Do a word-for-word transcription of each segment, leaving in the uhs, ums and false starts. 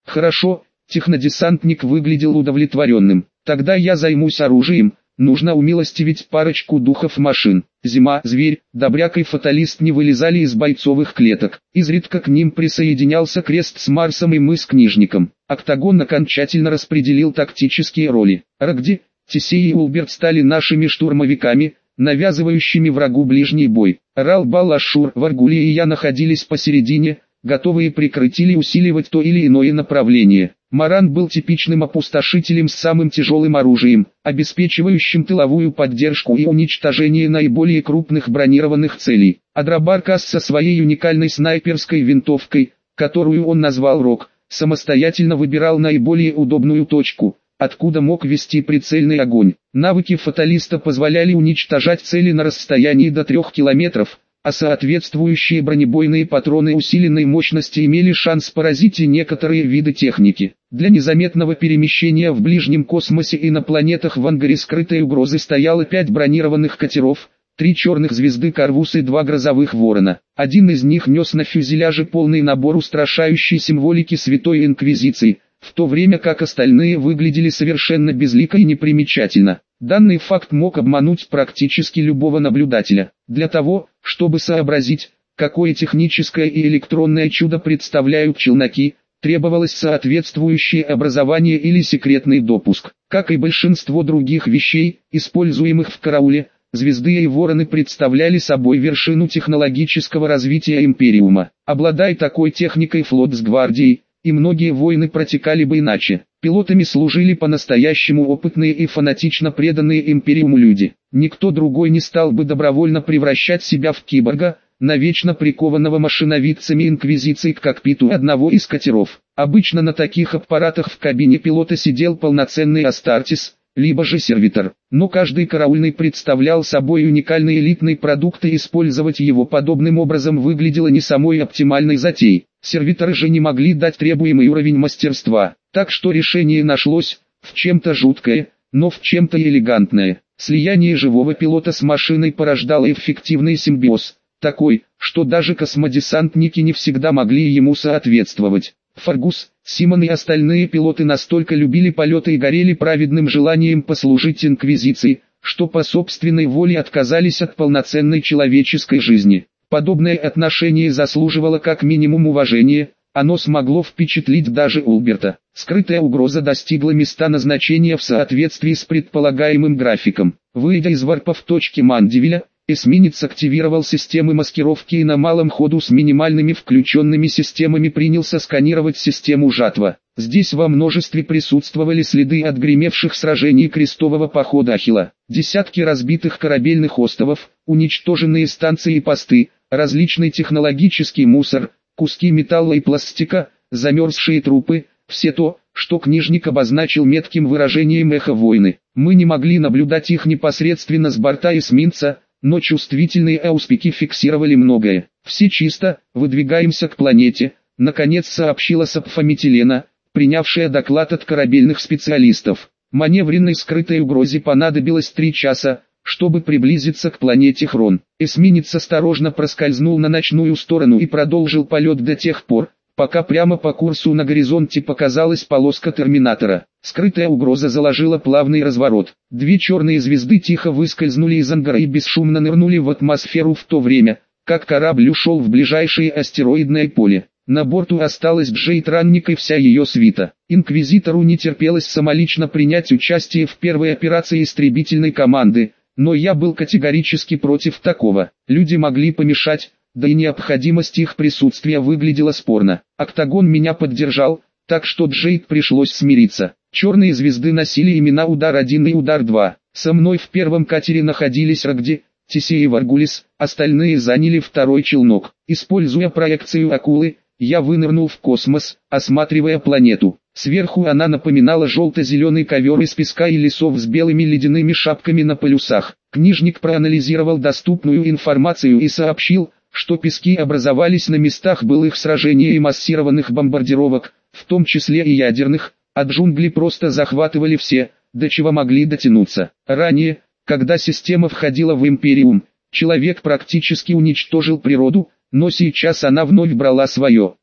Хорошо, технодесантник выглядел удовлетворенным. Тогда я займусь оружием. Нужно умилостивить парочку духов машин. Зима, зверь, добряк и фаталист не вылезали из бойцовых клеток. Изредка к ним присоединялся Крест с Марсом и мы с Книжником. Октагон окончательно распределил тактические роли. Рогди, Тесей и Улберт стали нашими штурмовиками, навязывающими врагу ближний бой. Ралбал, Ашур, Варгули и я находились посередине, готовые прикрыть или усиливать то или иное направление. Маран был типичным опустошителем с самым тяжелым оружием, обеспечивающим тыловую поддержку и уничтожение наиболее крупных бронированных целей. Адрабаркас со своей уникальной снайперской винтовкой, которую он назвал Рок, самостоятельно выбирал наиболее удобную точку, откуда мог вести прицельный огонь. Навыки фаталиста позволяли уничтожать цели на расстоянии до трех километров, а соответствующие бронебойные патроны усиленной мощности имели шанс поразить и некоторые виды техники. Для незаметного перемещения в ближнем космосе и на планетах в ангаре скрытой угрозы стояло пять бронированных катеров, три черных звезды Корвус и два грозовых ворона. Один из них нес на фюзеляже полный набор устрашающей символики Святой Инквизиции, в то время как остальные выглядели совершенно безлико и непримечательно. Данный факт мог обмануть практически любого наблюдателя. Для того, чтобы сообразить, какое техническое и электронное чудо представляют челноки, требовалось соответствующее образование или секретный допуск. Как и большинство других вещей, используемых в карауле, звезды и вороны представляли собой вершину технологического развития Империума. Обладая такой техникой флот с гвардией, и многие войны протекали бы иначе. Пилотами служили по-настоящему опытные и фанатично преданные Империуму люди. Никто другой не стал бы добровольно превращать себя в киборга, навечно прикованного машиновидцами Инквизиции к кокпиту одного из катеров. Обычно на таких аппаратах в кабине пилота сидел полноценный Астартес, либо же сервитор. Но каждый караульный представлял собой уникальный элитный продукт, и использовать его подобным образом выглядело не самой оптимальной затеей. Сервиторы же не могли дать требуемый уровень мастерства, так что решение нашлось в чем-то жуткое, но в чем-то элегантное. Слияние живого пилота с машиной порождало эффективный симбиоз, такой, что даже космодесантники не всегда могли ему соответствовать. Фаргус, Симон и остальные пилоты настолько любили полеты и горели праведным желанием послужить Инквизиции, что по собственной воле отказались от полноценной человеческой жизни. Подобное отношение заслуживало как минимум уважения, оно смогло впечатлить даже Улберта. Скрытая угроза достигла места назначения в соответствии с предполагаемым графиком. Выйдя из варпа в точке Мандевиля, эсминец активировал системы маскировки и на малом ходу с минимальными включенными системами принялся сканировать систему жатва. Здесь во множестве присутствовали следы от гремевших сражений крестового похода Ахилла. Десятки разбитых корабельных островов, уничтоженные станции и посты, различный технологический мусор, куски металла и пластика, замерзшие трупы, все то, что Книжник обозначил метким выражением эхо войны. Мы не могли наблюдать их непосредственно с борта эсминца, но чувствительные ауспики фиксировали многое. «Все чисто, выдвигаемся к планете», — наконец сообщила Сапфометилена, принявшая доклад от корабельных специалистов. Маневренной скрытой угрозе понадобилось три часа, чтобы приблизиться к планете Хрон. Эсминец осторожно проскользнул на ночную сторону и продолжил полет до тех пор, пока прямо по курсу на горизонте показалась полоска терминатора. Скрытая угроза заложила плавный разворот. Две черные звезды тихо выскользнули из ангара и бесшумно нырнули в атмосферу в то время, как корабль ушел в ближайшее астероидное поле. На борту осталась Джейд Ранник и вся ее свита. Инквизитору не терпелось самолично принять участие в первой операции истребительной команды, но я был категорически против такого. Люди могли помешать, да и необходимость их присутствия выглядела спорно. Октагон меня поддержал, так что Джейд пришлось смириться. Черные звезды носили имена Удар один и Удар два. Со мной в первом катере находились Рогди, Тесей и Варгулис, остальные заняли второй челнок. Используя проекцию акулы, я вынырнул в космос, осматривая планету. Сверху она напоминала желто-зеленый ковер из песка и лесов с белыми ледяными шапками на полюсах. Книжник проанализировал доступную информацию и сообщил, что пески образовались на местах былых сражений и массированных бомбардировок, в том числе и ядерных, а джунгли просто захватывали все, до чего могли дотянуться. Ранее, когда система входила в Империум, человек практически уничтожил природу, но сейчас она вновь брала свое.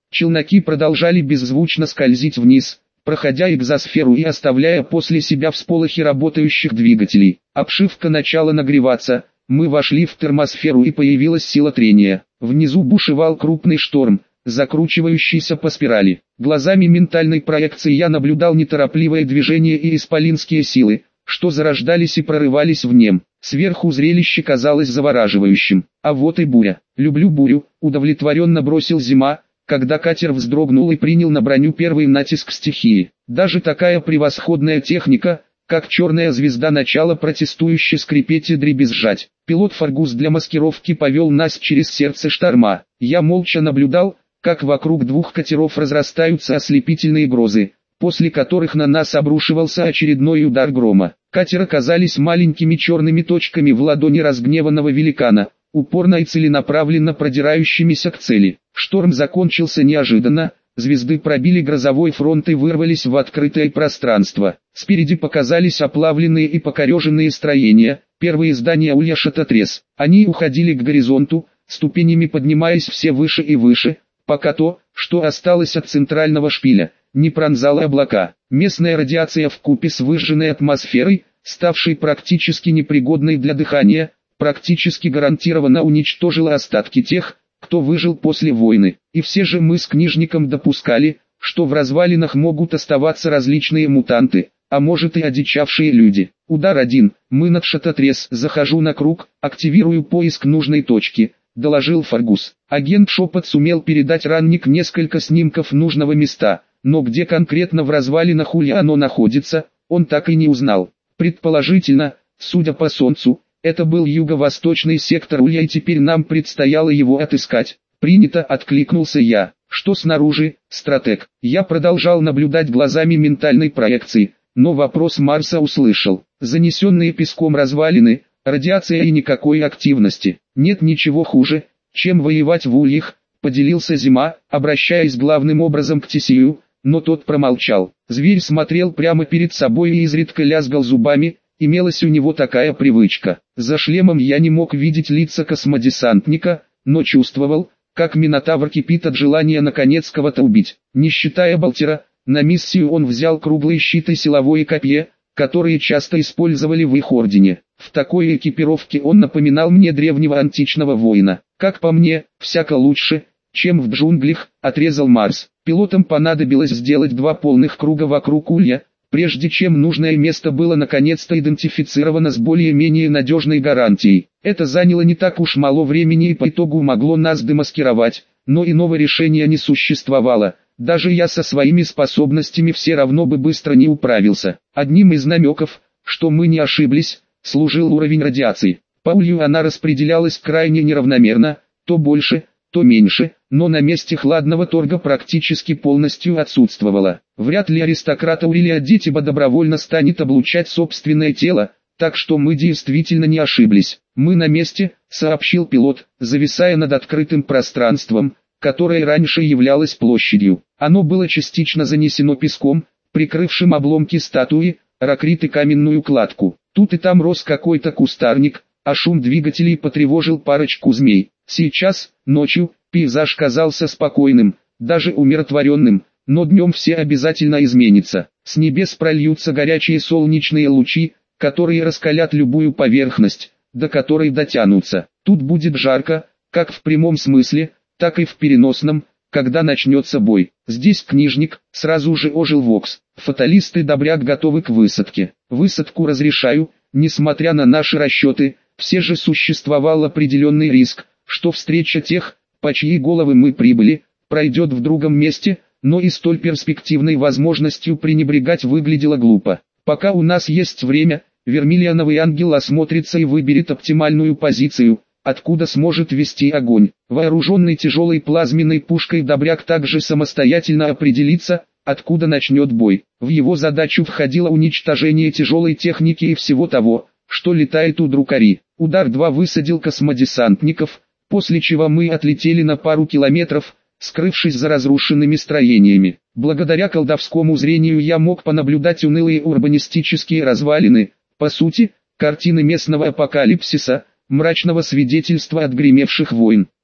Челноки продолжали беззвучно скользить вниз, проходя экзосферу и оставляя после себя всполохи работающих двигателей. Обшивка начала нагреваться, мы вошли в термосферу и появилась сила трения. Внизу бушевал крупный шторм, закручивающийся по спирали. Глазами ментальной проекции я наблюдал неторопливое движение и исполинские силы, что зарождались и прорывались в нем. Сверху зрелище казалось завораживающим. А вот и буря. Люблю бурю, удовлетворенно бросил Зима, когда катер вздрогнул и принял на броню первый натиск стихии. Даже такая превосходная техника, как черная звезда начала протестующе скрипеть и дребезжать. Пилот Фаргус для маскировки повел нас через сердце шторма. Я молча наблюдал, как вокруг двух катеров разрастаются ослепительные грозы, после которых на нас обрушивался очередной удар грома. Катеры оказались маленькими черными точками в ладони разгневанного великана, упорно и целенаправленно продирающимися к цели. Шторм закончился неожиданно, звезды пробили грозовой фронт и вырвались в открытое пространство. Спереди показались оплавленные и покореженные строения, первые здания Улья-Шататрес. Они уходили к горизонту, ступенями поднимаясь все выше и выше, пока то, что осталось от центрального шпиля, не пронзало облака. Местная радиация вкупе с выжженной атмосферой, ставшей практически непригодной для дыхания, практически гарантированно уничтожила остатки тех, кто выжил после войны. И все же мы с книжником допускали, что в развалинах могут оставаться различные мутанты, а может и одичавшие люди. Удар один, мы над Шататрес, захожу на круг, активирую поиск нужной точки, доложил Фаргус. Агент шепот сумел передать ранник несколько снимков нужного места, но где конкретно в развалинах Улья оно находится, он так и не узнал. Предположительно, судя по солнцу, это был юго-восточный сектор Улья, и теперь нам предстояло его отыскать. Принято, откликнулся я. Что снаружи, стратег? Я продолжал наблюдать глазами ментальной проекции, но вопрос Марса услышал. Занесенные песком развалины, радиация и никакой активности. Нет ничего хуже, чем воевать в Ульях, поделился Зима, обращаясь главным образом к Тесею, но тот промолчал. Зверь смотрел прямо перед собой и изредка лязгал зубами. Имелась у него такая привычка. За шлемом я не мог видеть лица космодесантника, но чувствовал, как Минотавр кипит от желания наконец кого-то убить. Не считая Балтера, на миссию он взял круглые щиты и силовое копье, которые часто использовали в их ордене. В такой экипировке он напоминал мне древнего античного воина. Как по мне, всяко лучше, чем в джунглях, отрезал Марс. Пилотам понадобилось сделать два полных круга вокруг Улья, прежде чем нужное место было наконец-то идентифицировано с более-менее надежной гарантией. Это заняло не так уж мало времени и по итогу могло нас демаскировать, но иного решения не существовало. Даже я со своими способностями все равно бы быстро не управился. Одним из намеков, что мы не ошиблись, служил уровень радиации. По Улью она распределялась крайне неравномерно, то больше, то меньше, но на месте хладного торга практически полностью отсутствовала. Вряд ли аристократа Урилия Детиба добровольно станет облучать собственное тело, так что мы действительно не ошиблись. Мы на месте, сообщил пилот, зависая над открытым пространством, которое раньше являлось площадью. Оно было частично занесено песком, прикрывшим обломки статуи, ракрит и каменную кладку. Тут и там рос какой-то кустарник, а шум двигателей потревожил парочку змей. Сейчас, ночью, пейзаж казался спокойным, даже умиротворенным, но днем все обязательно изменится. С небес прольются горячие солнечные лучи, которые раскалят любую поверхность, до которой дотянутся. Тут будет жарко, как в прямом смысле, так и в переносном, когда начнется бой. Здесь книжник, сразу же ожил Вокс. Фаталисты Добряк готовы к высадке. Высадку разрешаю, несмотря на наши расчеты, все же существовал определенный риск, что встреча тех, по чьи головы мы прибыли, пройдет в другом месте, но и столь перспективной возможностью пренебрегать выглядело глупо. Пока у нас есть время, Вермиллионовый ангел осмотрится и выберет оптимальную позицию, откуда сможет вести огонь. Вооруженный тяжелой плазменной пушкой Добряк также самостоятельно определится, откуда начнет бой. В его задачу входило уничтожение тяжелой техники и всего того, что летает у друкари. Удар два высадил космодесантников, после чего мы отлетели на пару километров, скрывшись за разрушенными строениями. Благодаря колдовскому зрению я мог понаблюдать унылые урбанистические развалины, по сути, картины местного апокалипсиса, мрачного свидетельства отгремевших войн.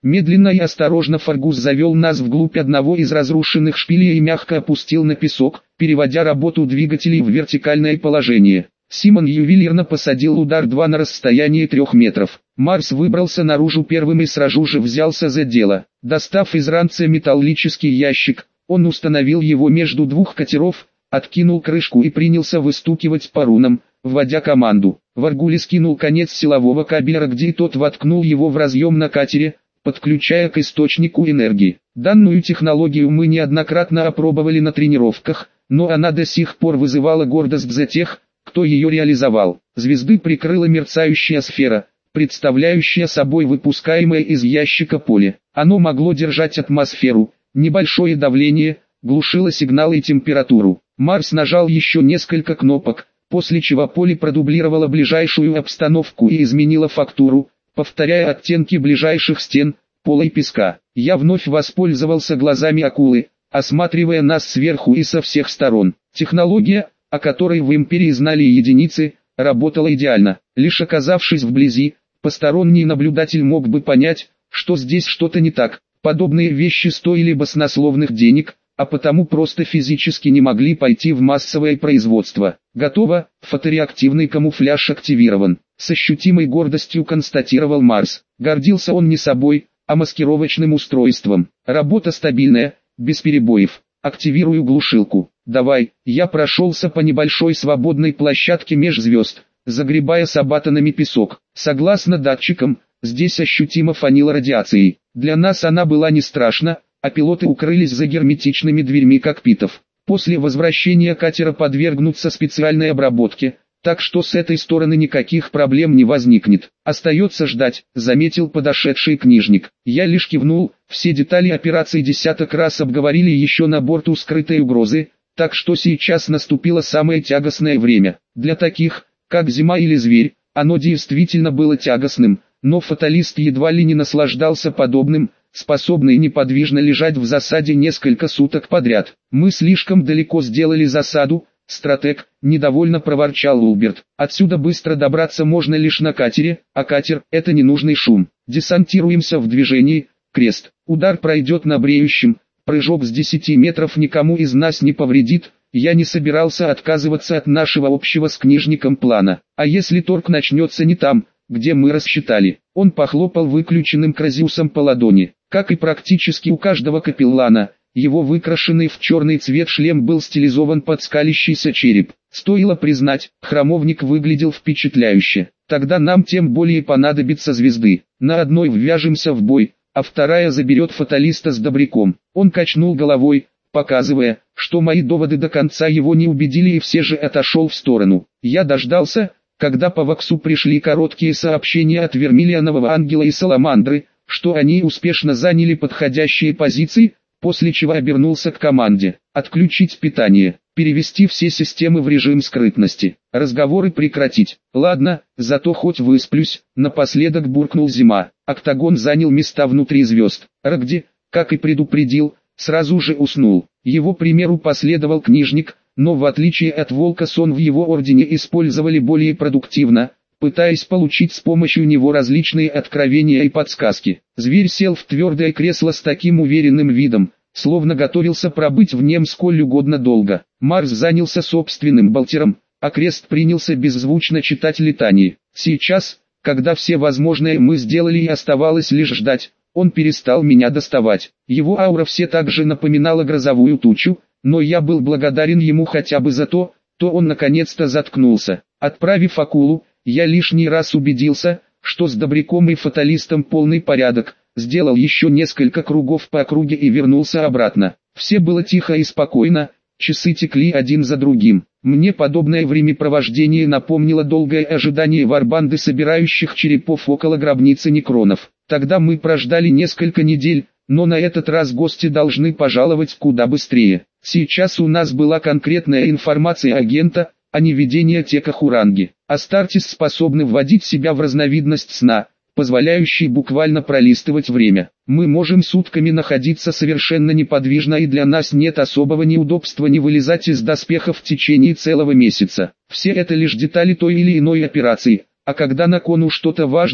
Медленно и осторожно Фаргус завел нас вглубь одного из разрушенных шпилей и мягко опустил на песок, переводя работу двигателей в вертикальное положение. Симон ювелирно посадил удар два на расстоянии трех метров. Марс выбрался наружу первым и сразу же взялся за дело. Достав из ранца металлический ящик, он установил его между двух катеров, откинул крышку и принялся выстукивать по рунам, вводя команду. Варгули скинул конец силового кабеля, где и тот воткнул его в разъем на катере, подключая к источнику энергии. Данную технологию мы неоднократно опробовали на тренировках, но она до сих пор вызывала гордость за тех, кто ее реализовал. Звезды прикрыла мерцающая сфера, представляющая собой выпускаемое из ящика поле. Оно могло держать атмосферу, небольшое давление, глушило сигналы и температуру. Марс нажал еще несколько кнопок, после чего поле продублировало ближайшую обстановку и изменило фактуру, повторяя оттенки ближайших стен, пола и песка. Я вновь воспользовался глазами акулы, осматривая нас сверху и со всех сторон. Технология, о которой в Империи знали единицы, работала идеально. Лишь оказавшись вблизи, посторонний наблюдатель мог бы понять, что здесь что-то не так. Подобные вещи стоили баснословных денег, а потому просто физически не могли пойти в массовое производство. Готово, фотореактивный камуфляж активирован. С ощутимой гордостью констатировал Марс. Гордился он не собой, а маскировочным устройством. Работа стабильная, без перебоев. Активирую глушилку. Давай. Я прошелся по небольшой свободной площадке меж звезд, загребая сабатонами песок. Согласно датчикам, здесь ощутимо фанило радиацией. Для нас она была не страшна, а пилоты укрылись за герметичными дверьми кокпитов. После возвращения катера подвергнутся специальной обработке, так что с этой стороны никаких проблем не возникнет. Остается ждать, заметил подошедший книжник. Я лишь кивнул, все детали операции десяток раз обговорили еще на борту скрытой угрозы, так что сейчас наступило самое тягостное время. Для таких, как Зима или Зверь, оно действительно было тягостным, но фаталист едва ли не наслаждался подобным, способный неподвижно лежать в засаде несколько суток подряд. Мы слишком далеко сделали засаду, стратег, недовольно проворчал Улберт. Отсюда быстро добраться можно лишь на катере, а катер – это ненужный шум. Десантируемся в движении, крест. Удар пройдет на бреющем, прыжок с десяти метров никому из нас не повредит. Я не собирался отказываться от нашего общего с книжником плана. А если торг начнется не там, где мы рассчитали? Он похлопал выключенным кразиусом по ладони. Как и практически у каждого капеллана, его выкрашенный в черный цвет шлем был стилизован под скалящийся череп. Стоило признать, храмовник выглядел впечатляюще. Тогда нам тем более понадобится звезды. На одной ввяжемся в бой, а вторая заберет фаталиста с добряком. Он качнул головой, показывая, что мои доводы до конца его не убедили, и все же отошел в сторону. Я дождался, когда по Ваксу пришли короткие сообщения от Вермиллионового Ангела и Саламандры, что они успешно заняли подходящие позиции, после чего обернулся к команде. Отключить питание, перевести все системы в режим скрытности, разговоры прекратить. Ладно, зато хоть высплюсь, напоследок буркнул Зима. Октагон занял места внутри звезд. Рогди, как и предупредил, сразу же уснул. Его примеру последовал книжник, но в отличие от Волка сон в его ордене использовали более продуктивно, пытаясь получить с помощью него различные откровения и подсказки. Зверь сел в твердое кресло с таким уверенным видом, словно готовился пробыть в нем сколь угодно долго. Марс занялся собственным болтером, а Крест принялся беззвучно читать летание. Сейчас, когда все возможное мы сделали и оставалось лишь ждать, он перестал меня доставать. Его аура все так же напоминала грозовую тучу, но я был благодарен ему хотя бы за то, что он наконец-то заткнулся. Отправив акулу, я лишний раз убедился, что с добряком и фаталистом полный порядок, сделал еще несколько кругов по округе и вернулся обратно. Все было тихо и спокойно, часы текли один за другим. Мне подобное времяпровождение напомнило долгое ожидание варбанды, собирающих черепов около гробницы некронов. Тогда мы прождали несколько недель, но на этот раз гости должны пожаловать куда быстрее. Сейчас у нас была конкретная информация агента, а не видение тека Хуранги. Астартес способны вводить себя в разновидность сна, позволяющий буквально пролистывать время. Мы можем сутками находиться совершенно неподвижно, и для нас нет особого неудобства не вылезать из доспехов в течение целого месяца. Все это лишь детали той или иной операции, а когда на кону что-то важное,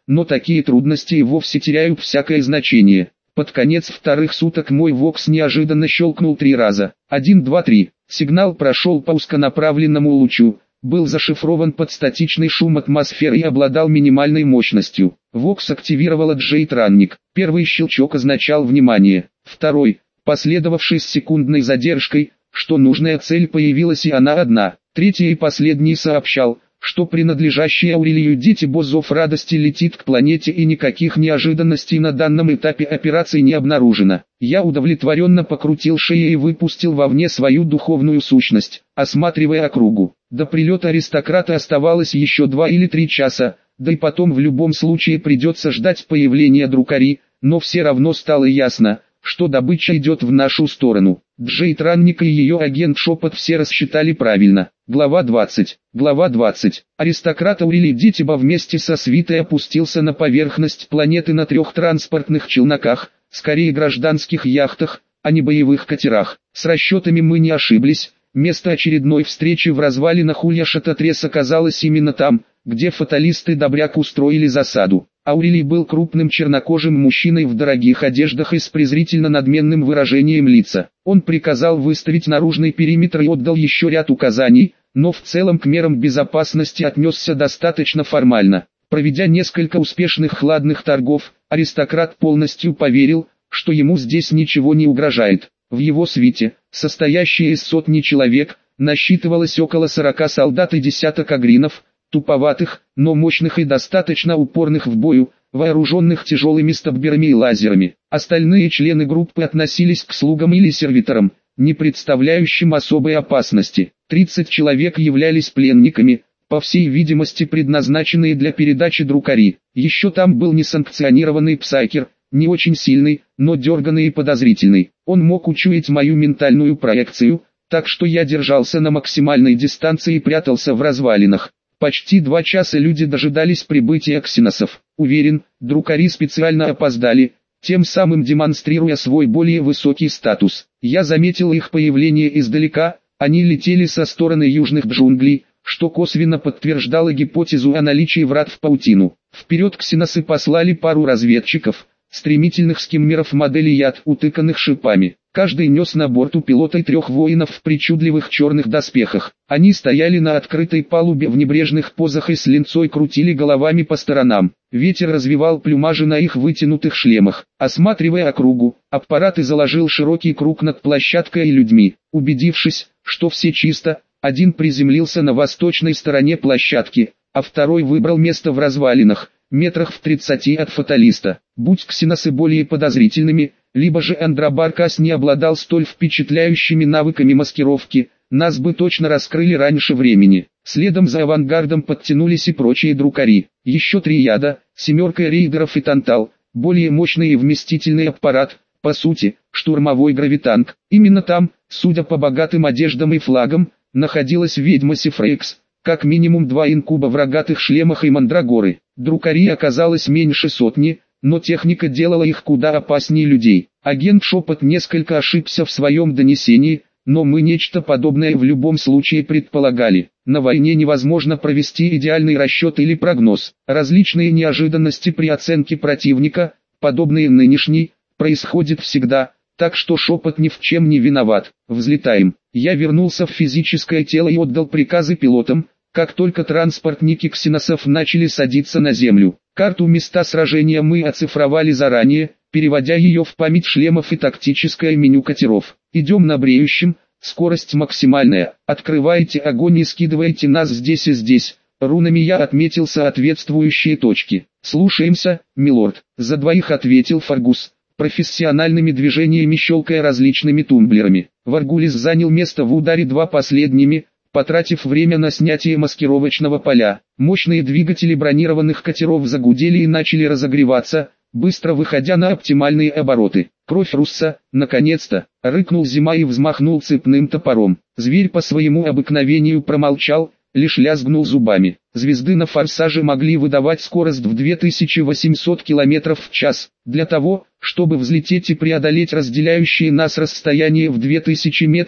но такие трудности и вовсе теряют всякое значение. Под конец вторых суток мой ВОКС неожиданно щелкнул три раза. Один, два, три. Сигнал прошел по узконаправленному лучу, был зашифрован под статичный шум атмосферы и обладал минимальной мощностью. ВОКС активировала Джейт-ранник. Первый щелчок означал внимание. Второй, последовавший с секундной задержкой, что нужная цель появилась и она одна. Третий и последний сообщал, что принадлежащий Аурелию Дитибо зов радости летит к планете и никаких неожиданностей на данном этапе операции не обнаружено. Я удовлетворенно покрутил шею и выпустил вовне свою духовную сущность, осматривая округу. До прилета аристократа оставалось еще два или три часа, да и потом в любом случае придется ждать появления друкари, но все равно стало ясно, что добыча идет в нашу сторону. Джейт-ранник и ее агент Шепот все рассчитали правильно. Глава двадцать. Глава двадцать. Аристократ Аурелий Дитибо вместе со свитой опустился на поверхность планеты на трех транспортных челноках, скорее гражданских яхтах, а не боевых катерах. С расчетами мы не ошиблись, место очередной встречи в развалинах Улья-Шататрес оказалось именно там, где фаталисты Добряк устроили засаду. Аурелий был крупным чернокожим мужчиной в дорогих одеждах и с презрительно надменным выражением лица. Он приказал выставить наружный периметр и отдал еще ряд указаний, но в целом к мерам безопасности отнесся достаточно формально. Проведя несколько успешных хладных торгов, аристократ полностью поверил, что ему здесь ничего не угрожает. В его свите, состоящей из сотни человек, насчитывалось около сорока солдат и десяток агринов, туповатых, но мощных и достаточно упорных в бою, вооруженных тяжелыми стабберами и лазерами. Остальные члены группы относились к слугам или сервиторам, не представляющим особой опасности. тридцать человек являлись пленниками, по всей видимости предназначенные для передачи друкари. Еще там был несанкционированный псайкер, не очень сильный, но дерганный и подозрительный. Он мог учуять мою ментальную проекцию, так что я держался на максимальной дистанции и прятался в развалинах. Почти два часа люди дожидались прибытия ксеносов. Уверен, друкари специально опоздали, тем самым демонстрируя свой более высокий статус. Я заметил их появление издалека, они летели со стороны южных джунглей, что косвенно подтверждало гипотезу о наличии врат в паутину. Вперед ксеносы послали пару разведчиков, стремительных скиммеров модели Яд, утыканных шипами. Каждый нес на борту пилота и трех воинов в причудливых черных доспехах. Они стояли на открытой палубе в небрежных позах и с линцой крутили головами по сторонам. Ветер развивал плюмажи на их вытянутых шлемах. Осматривая округу, аппарат и заложил широкий круг над площадкой и людьми. Убедившись, что все чисто, один приземлился на восточной стороне площадки, а второй выбрал место в развалинах, метрах в тридцати от фаталиста. Будь ксеносы более подозрительными, либо же Андробаркас не обладал столь впечатляющими навыками маскировки, нас бы точно раскрыли раньше времени. Следом за авангардом подтянулись и прочие друкари. Еще три яда, семерка рейдеров и Тантал, более мощный и вместительный аппарат, по сути, штурмовой гравитанк. Именно там, судя по богатым одеждам и флагам, находилась ведьма Сифрейкс, как минимум два инкуба в рогатых шлемах и мандрагоры. Друкари оказалось меньше сотни, но техника делала их куда опаснее людей. Агент Шепот несколько ошибся в своем донесении, но мы нечто подобное в любом случае предполагали. На войне невозможно провести идеальный расчет или прогноз. Различные неожиданности при оценке противника, подобные нынешней, происходят всегда, так что Шепот ни в чем не виноват. Взлетаем. Я вернулся в физическое тело и отдал приказы пилотам, как только транспортники ксеносов начали садиться на землю. Карту места сражения мы оцифровали заранее, переводя ее в память шлемов и тактическое меню катеров. Идем на бреющем, скорость максимальная. Открывайте огонь и скидывайте нас здесь и здесь. Рунами я отметил соответствующие точки. Слушаемся, милорд. За двоих ответил Фаргус, профессиональными движениями щелкая различными тумблерами. Варгулис занял место в ударе два последними, потратив время на снятие маскировочного поля. Мощные двигатели бронированных катеров загудели и начали разогреваться, быстро выходя на оптимальные обороты. Кровь Русса, наконец-то, рыкнул Зима и взмахнул цепным топором. Зверь по своему обыкновению промолчал, лишь лязгнул зубами. Звезды на форсаже могли выдавать скорость в две тысячи восемьсот километров в час. Для того, чтобы взлететь и преодолеть разделяющие нас расстояние в две тысячи метров,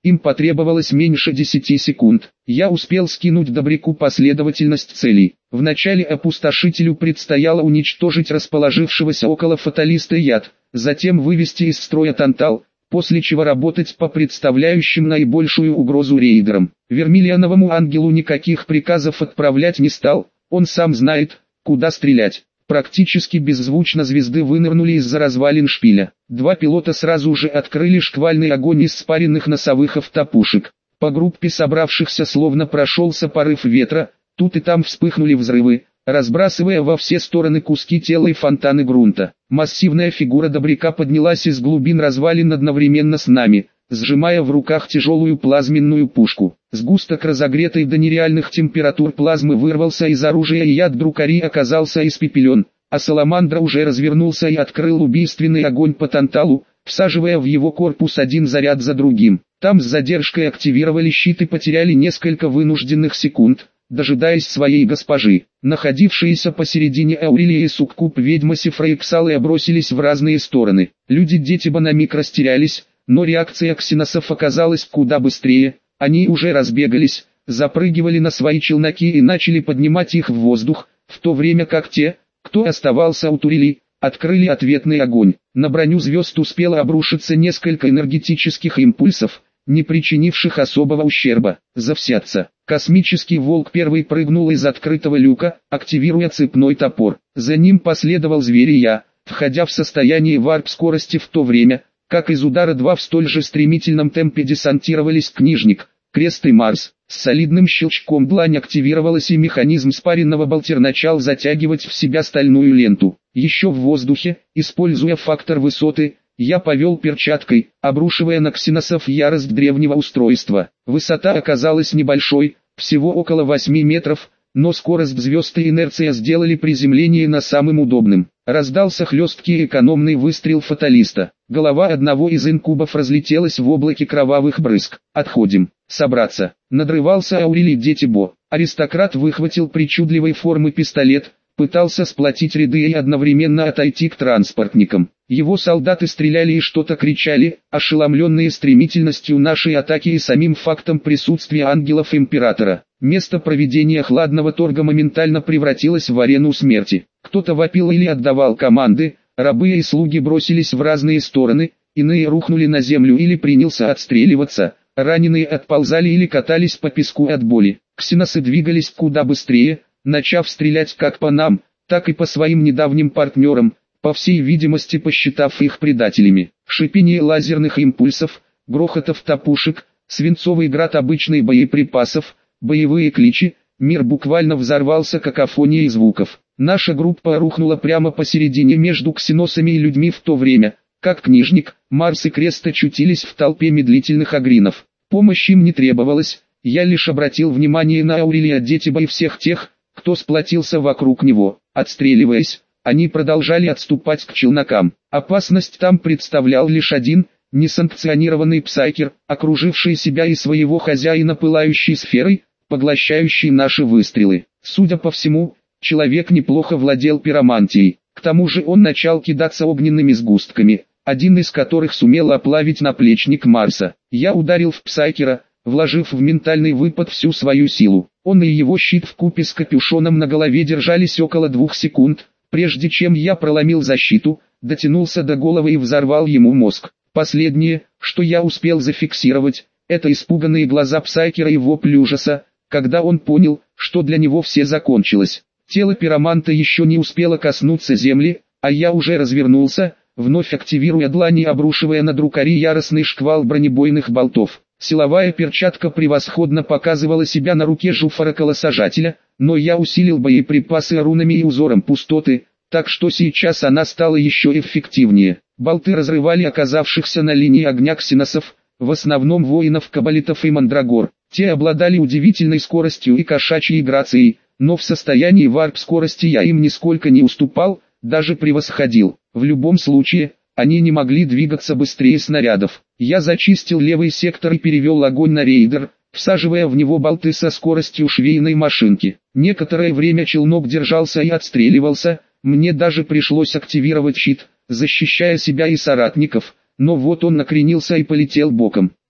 Им потребовалось меньше десяти секунд. Я успел скинуть Добряку последовательность целей. Вначале опустошителю предстояло уничтожить расположившегося около фаталиста яд, затем вывести из строя Тантал, после чего работать по представляющим наибольшую угрозу рейдерам. Вермиллионовому ангелу никаких приказов отправлять не стал, он сам знает, куда стрелять. Практически беззвучно звезды вынырнули из-за развалин шпиля. Два пилота сразу же открыли шквальный огонь из спаренных носовых автопушек. По группе собравшихся словно прошелся порыв ветра, тут и там вспыхнули взрывы, разбрасывая во все стороны куски тела и фонтаны грунта. Массивная фигура Добряка поднялась из глубин развалин одновременно с нами, сжимая в руках тяжелую плазменную пушку. Сгусток разогретой до нереальных температур плазмы вырвался из оружия, и яд друкари оказался испепелен, а Саламандра уже развернулся и открыл убийственный огонь по Танталу, всаживая в его корпус один заряд за другим. Там с задержкой активировали щит и потеряли несколько вынужденных секунд, дожидаясь своей госпожи. Находившиеся посередине Аурелия и Суккуб ведьма Сифраиксалы бросились в разные стороны. Люди-детиба на миг растерялись, но реакция ксеносов оказалась куда быстрее. Они уже разбегались, запрыгивали на свои челноки и начали поднимать их в воздух, в то время как те, кто оставался у турелей, открыли ответный огонь. На броню звезд успело обрушиться несколько энергетических импульсов, не причинивших особого ущерба. Завсядца. Космический волк первый прыгнул из открытого люка, активируя цепной топор. За ним последовал зверь и я, входя в состояние варп-скорости в то время, как из удара два в столь же стремительном темпе десантировались Книжник, Крест и Марс. С солидным щелчком длань активировалась, и механизм спаренного болтер начал затягивать в себя стальную ленту. Еще в воздухе, используя фактор высоты, я повел перчаткой, обрушивая на ксеносов ярость древнего устройства. Высота оказалась небольшой, всего около восьми метров, но скорость звезд и инерция сделали приземление на самым удобным. Раздался хлесткий экономный выстрел фаталиста. Голова одного из инкубов разлетелась в облаке кровавых брызг. «Отходим. Собраться!» Надрывался Аурелий Детибо. Аристократ выхватил причудливой формы пистолет, пытался сплотить ряды и одновременно отойти к транспортникам. Его солдаты стреляли и что-то кричали, ошеломленные стремительностью нашей атаки и самим фактом присутствия ангелов Императора. Место проведения хладного торга моментально превратилось в арену смерти. Кто-то вопил или отдавал команды, рабы и слуги бросились в разные стороны, иные рухнули на землю или принялся отстреливаться, раненые отползали или катались по песку от боли. Ксеносы двигались куда быстрее, начав стрелять как по нам, так и по своим недавним партнерам, по всей видимости посчитав их предателями. Шипение лазерных импульсов, грохот автопушек, свинцовый град обычных боеприпасов, боевые кличи, мир буквально взорвался какофонией звуков. Наша группа рухнула прямо посередине между ксеносами и людьми, в то время как Книжник, Марс и Крест очутились в толпе медлительных агринов. Помощь им не требовалась, я лишь обратил внимание на Аурелия Детиба и всех тех, кто сплотился вокруг него. Отстреливаясь, они продолжали отступать к челнокам. Опасность там представлял лишь один, несанкционированный псайкер, окруживший себя и своего хозяина пылающей сферой, поглощающий наши выстрелы. Судя по всему, человек неплохо владел пиромантией. К тому же он начал кидаться огненными сгустками, один из которых сумел оплавить наплечник Марса. Я ударил в псайкера, вложив в ментальный выпад всю свою силу. Он и его щит вкупе с капюшоном на голове держались около двух секунд, прежде чем я проломил защиту, дотянулся до головы и взорвал ему мозг. Последнее, что я успел зафиксировать, это испуганные глаза псайкера и вопли ужаса, когда он понял, что для него все закончилось. Тело пироманта еще не успело коснуться земли, а я уже развернулся, вновь активируя длани, обрушивая на друкари яростный шквал бронебойных болтов. Силовая перчатка превосходно показывала себя на руке жуфара-колосожателя, но я усилил боеприпасы рунами и узором пустоты, так что сейчас она стала еще эффективнее. Болты разрывали оказавшихся на линии огня ксеносов, в основном воинов кабалитов и мандрагор. Те обладали удивительной скоростью и кошачьей грацией, но в состоянии варп-скорости я им нисколько не уступал, даже превосходил. В любом случае, они не могли двигаться быстрее снарядов. Я зачистил левый сектор и перевел огонь на рейдер, всаживая в него болты со скоростью швейной машинки. Некоторое время челнок держался и отстреливался, мне даже пришлось активировать щит, защищая себя и соратников, но вот он накренился и полетел боком.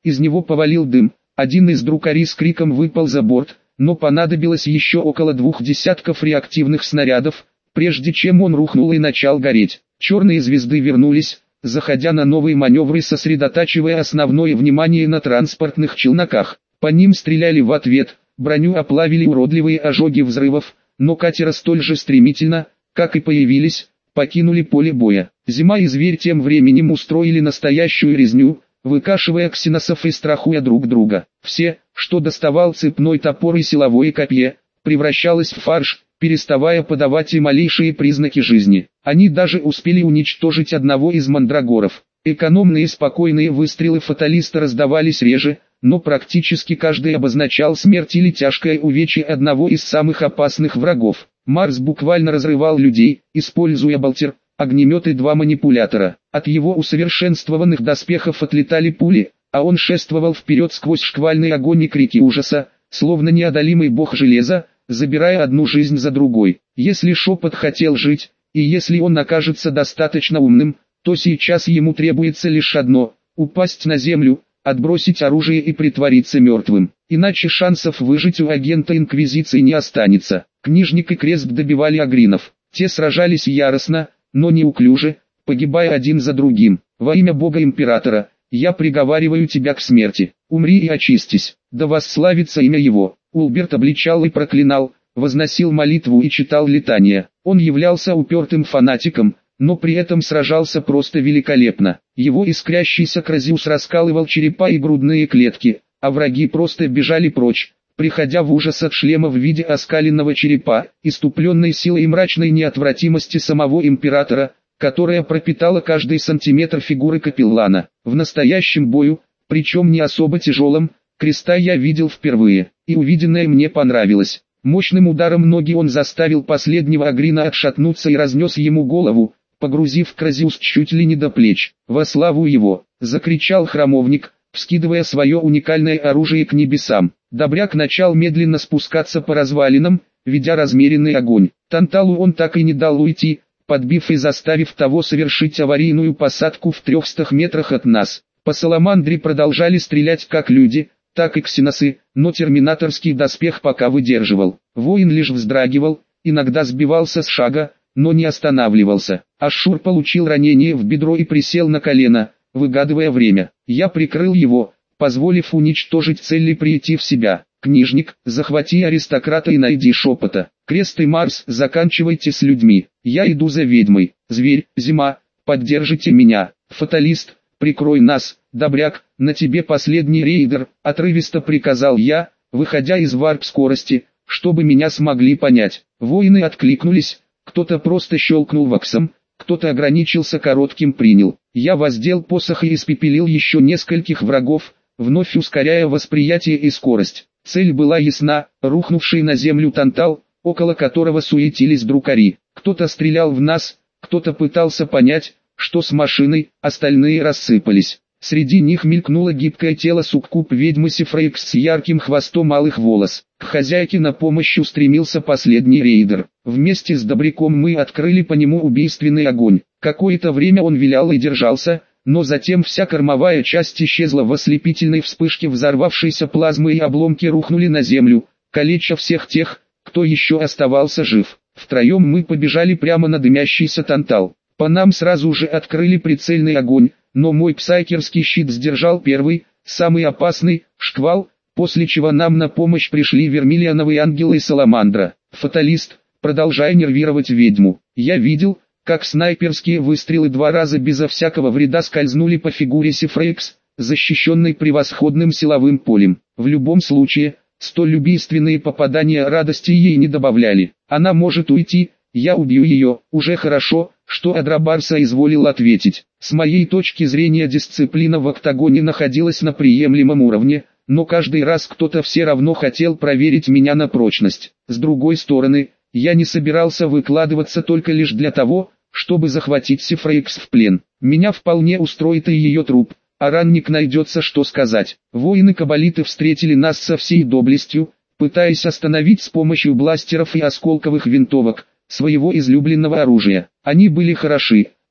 из него повалил дым. Один из друкарей с криком выпал за борт, но понадобилось еще около двух десятков реактивных снарядов, прежде чем он рухнул и начал гореть. Черные звезды вернулись, заходя на новые маневры, сосредотачивая основное внимание на транспортных челноках. По ним стреляли в ответ, броню оплавили уродливые ожоги взрывов, но катера столь же стремительно, как и появились, покинули поле боя. Зима и Зверь тем временем устроили настоящую резню, выкашивая ксеносов и страхуя друг друга. Все, что доставал цепной топор и силовое копье, превращалось в фарш, переставая подавать и малейшие признаки жизни. Они даже успели уничтожить одного из мандрагоров. Экономные спокойные выстрелы фаталиста раздавались реже, но практически каждый обозначал смерть или тяжкое увечье одного из самых опасных врагов. Марс буквально разрывал людей, используя болтер, огнемет и два манипулятора. От его усовершенствованных доспехов отлетали пули, а он шествовал вперед сквозь шквальный огонь и крики ужаса, словно неодолимый бог железа, забирая одну жизнь за другой. Если Шепот хотел жить, и если он окажется достаточно умным, то сейчас ему требуется лишь одно – упасть на землю, отбросить оружие и притвориться мертвым. Иначе шансов выжить у агента Инквизиции не останется. Книжник и Крест добивали агринов. Те сражались яростно, но неуклюже, погибая один за другим. Во имя Бога Императора, я приговариваю тебя к смерти. Умри и очистись. Да восславится имя его. Улберт обличал и проклинал, возносил молитву и читал летания. Он являлся упертым фанатиком, но при этом сражался просто великолепно. Его искрящийся Кразиус раскалывал черепа и грудные клетки, а враги просто бежали прочь, приходя в ужас от шлема в виде оскаленного черепа, иступленной силой и мрачной неотвратимости самого императора, которая пропитала каждый сантиметр фигуры капеллана. В настоящем бою, причем не особо тяжелом, Креста я видел впервые, и увиденное мне понравилось. Мощным ударом ноги он заставил последнего агрина отшатнуться и разнес ему голову, погрузив Кразиус чуть ли не до плеч. «Во славу его!» — закричал храмовник, вскидывая свое уникальное оружие к небесам. Добряк начал медленно спускаться по развалинам, ведя размеренный огонь. Танталу он так и не дал уйти, подбив и заставив того совершить аварийную посадку в трехстах метрах от нас. По Саламандре продолжали стрелять как люди, так и ксеносы, но терминаторский доспех пока выдерживал. Воин лишь вздрагивал, иногда сбивался с шага, но не останавливался. Ашшур получил ранение в бедро и присел на колено, выгадывая время. Я прикрыл его, позволив уничтожить цель и прийти в себя. Книжник, захвати аристократа и найди Шепота. Крест и Марс, заканчивайте с людьми. Я иду за ведьмой. Зверь, Зима, поддержите меня. Фаталист, прикрой нас. Добряк, на тебе последний рейдер, отрывисто приказал я, выходя из варп-скорости, чтобы меня смогли понять. Воины откликнулись, кто-то просто щелкнул ваксом, кто-то ограничился коротким принял. Я воздел посох и испепелил еще нескольких врагов, вновь ускоряя восприятие и скорость. Цель была ясна, рухнувший на землю Тантал, около которого суетились друкари. Кто-то стрелял в нас, кто-то пытался понять, что с машиной, остальные рассыпались. Среди них мелькнуло гибкое тело суккуб ведьмы Сифрейкс с ярким хвостом алых волос. К хозяйке на помощь устремился последний рейдер. Вместе с Добряком мы открыли по нему убийственный огонь. Какое-то время он вилял и держался, но затем вся кормовая часть исчезла в ослепительной вспышке взорвавшейся плазмы и обломки рухнули на землю, калеча всех тех, кто еще оставался жив. Втроем мы побежали прямо на дымящийся Тантал. По нам сразу же открыли прицельный огонь, но мой псайкерский щит сдержал первый, самый опасный, шквал, после чего нам на помощь пришли Вермиллионовый ангел и Саламандра. Фаталист, продолжая нервировать ведьму. Я видел, как снайперские выстрелы два раза безо всякого вреда скользнули по фигуре Сифрейкс, защищенной превосходным силовым полем. В любом случае, столь убийственные попадания радости ей не добавляли. Она может уйти, я убью ее, уже хорошо, что Адрабарса изволил ответить. С моей точки зрения дисциплина в октагоне находилась на приемлемом уровне, но каждый раз кто-то все равно хотел проверить меня на прочность. С другой стороны, я не собирался выкладываться только лишь для того, чтобы захватить Сифрейкс в плен. Меня вполне устроит и ее труп, а ранник найдется что сказать. Воины-кабалиты встретили нас со всей доблестью, пытаясь остановить с помощью бластеров и осколковых винтовок, своего излюбленного оружия. Они были хороши,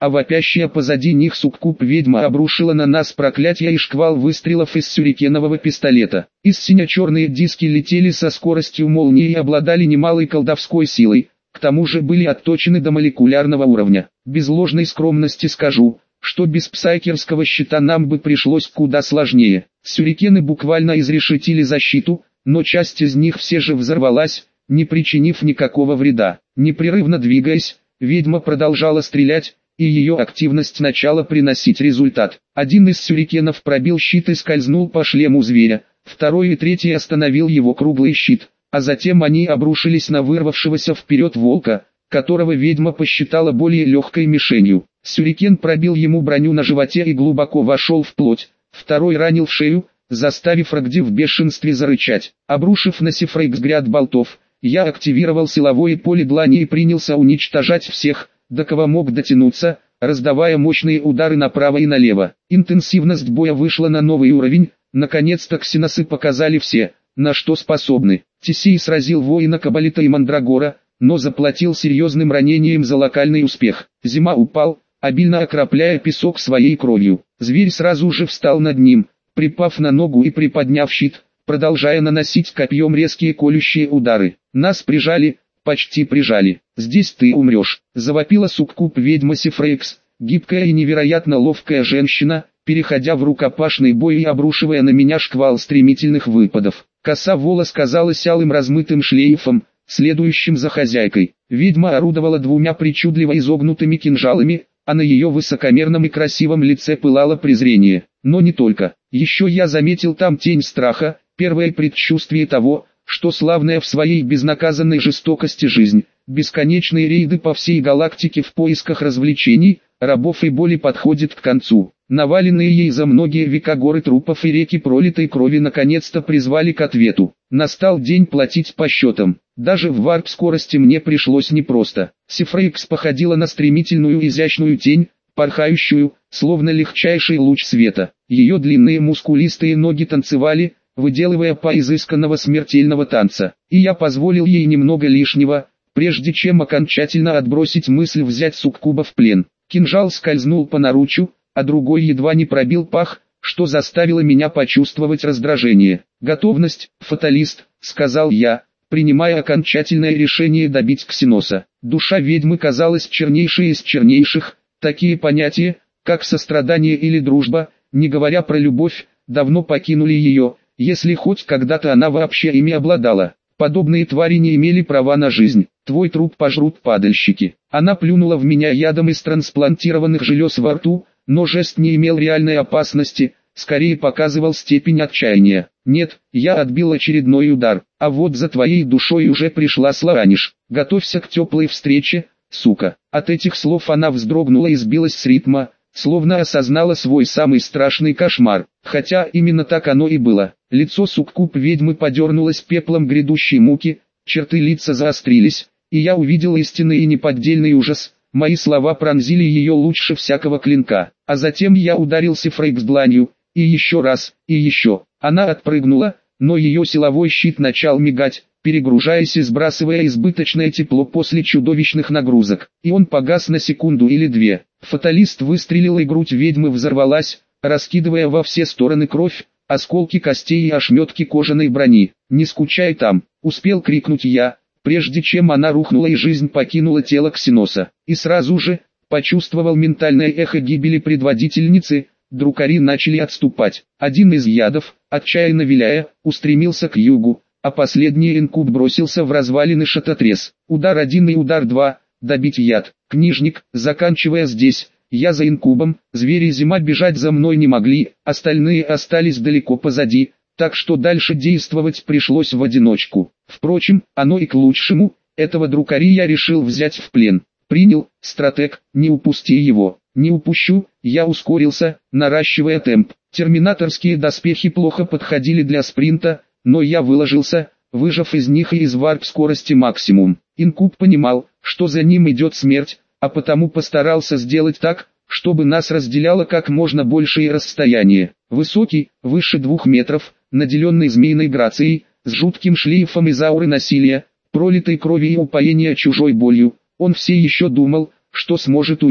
а вопящая позади них суккуб-ведьма обрушила на нас проклятие и шквал выстрелов из сюрикенового пистолета. Из сине-черные диски летели со скоростью молнии и обладали немалой колдовской силой, к тому же были отточены до молекулярного уровня. Без ложной скромности скажу, что без псайкерского щита нам бы пришлось куда сложнее. Сюрикены буквально изрешетили защиту, но часть из них все же взорвалась, не причинив никакого вреда. Непрерывно двигаясь, ведьма продолжала стрелять, и ее активность начала приносить результат. Один из сюрикенов пробил щит и скользнул по шлему зверя, второй и третий остановил его круглый щит, а затем они обрушились на вырвавшегося вперед волка, которого ведьма посчитала более легкой мишенью. Сюрикен пробил ему броню на животе и глубоко вошел в плоть, второй ранил в шею, заставив Рогди в бешенстве зарычать. Обрушив на Сифрейкс гряд болтов, я активировал силовое поле длани и принялся уничтожать всех, до кого мог дотянуться, раздавая мощные удары направо и налево. Интенсивность боя вышла на новый уровень, наконец-то ксеносы показали все, на что способны. Тесей сразил воина Кабалита и Мандрагора, но заплатил серьезным ранением за локальный успех. Зима упал, обильно окропляя песок своей кровью. Зверь сразу же встал над ним, припав на ногу и приподняв щит, продолжая наносить копьем резкие колющие удары. Нас прижали, почти прижали. «Здесь ты умрешь», — завопила суккуб-ведьма Сифрейкс, гибкая и невероятно ловкая женщина, переходя в рукопашный бой и обрушивая на меня шквал стремительных выпадов. Коса волос казалась алым размытым шлейфом, следующим за хозяйкой. Ведьма орудовала двумя причудливо изогнутыми кинжалами, а на ее высокомерном и красивом лице пылало презрение. Но не только. Еще я заметил там тень страха, первое предчувствие того, что славная в своей безнаказанной жестокости жизнь, бесконечные рейды по всей галактике в поисках развлечений, рабов и боли подходит к концу. Наваленные ей за многие века горы трупов и реки пролитой крови наконец-то призвали к ответу. Настал день платить по счетам. Даже в варп-скорости мне пришлось непросто. Сифрейкс походила на стремительную изящную тень, порхающую, словно легчайший луч света. Ее длинные мускулистые ноги танцевали, выделывая по изысканного смертельного танца. И я позволил ей немного лишнего, прежде чем окончательно отбросить мысль взять суккуба в плен. Кинжал скользнул по наручу, а другой едва не пробил пах, что заставило меня почувствовать раздражение. «Готовность, фаталист», — сказал я, принимая окончательное решение добить Ксеноса. Душа ведьмы казалась чернейшей из чернейших, такие понятия, как сострадание или дружба, не говоря про любовь, давно покинули ее, если хоть когда-то она вообще ими обладала. Подобные твари не имели права на жизнь. Твой труп пожрут падальщики. Она плюнула в меня ядом из трансплантированных желез во рту, но жест не имел реальной опасности, скорее показывал степень отчаяния. Нет, я отбил очередной удар, а вот за твоей душой уже пришла Слораниш. Готовься к теплой встрече, сука. От этих слов она вздрогнула и сбилась с ритма, словно осознала свой самый страшный кошмар. Хотя именно так оно и было. Лицо суккуб-ведьмы подернулось пеплом грядущей муки, черты лица заострились, и я увидел истинный и неподдельный ужас. Мои слова пронзили ее лучше всякого клинка. А затем я ударил Сифрейкс дланью, и еще раз, и еще. Она отпрыгнула, но ее силовой щит начал мигать, перегружаясь и сбрасывая избыточное тепло после чудовищных нагрузок. И он погас на секунду или две. Фаталист выстрелил, и грудь ведьмы взорвалась, раскидывая во все стороны кровь, осколки костей и ошметки кожаной брони. «Не скучай там», — успел крикнуть я, прежде чем она рухнула и жизнь покинула тело Ксеноса. И сразу же, почувствовал ментальное эхо гибели предводительницы, друкари начали отступать. Один из ядов, отчаянно виляя, устремился к югу, а последний инкуб бросился в развалины шатотрес. Удар один и удар два, добить яд. Книжник, заканчивая здесь, я за инкубом, звери и зима бежать за мной не могли, остальные остались далеко позади, так что дальше действовать пришлось в одиночку. Впрочем, оно и к лучшему, этого друкари я решил взять в плен. Принял, стратег, не упусти его. Не упущу, я ускорился, наращивая темп. Терминаторские доспехи плохо подходили для спринта, но я выложился, выжав из них и из варп скорости максимум. Инкуб понимал, что за ним идет смерть, а потому постарался сделать так, чтобы нас разделяло как можно большее расстояние. Высокий, выше двух метров, наделенный змеиной грацией, с жутким шлейфом из ауры насилия, пролитой крови и упоения чужой болью, он все еще думал, что сможет уйти.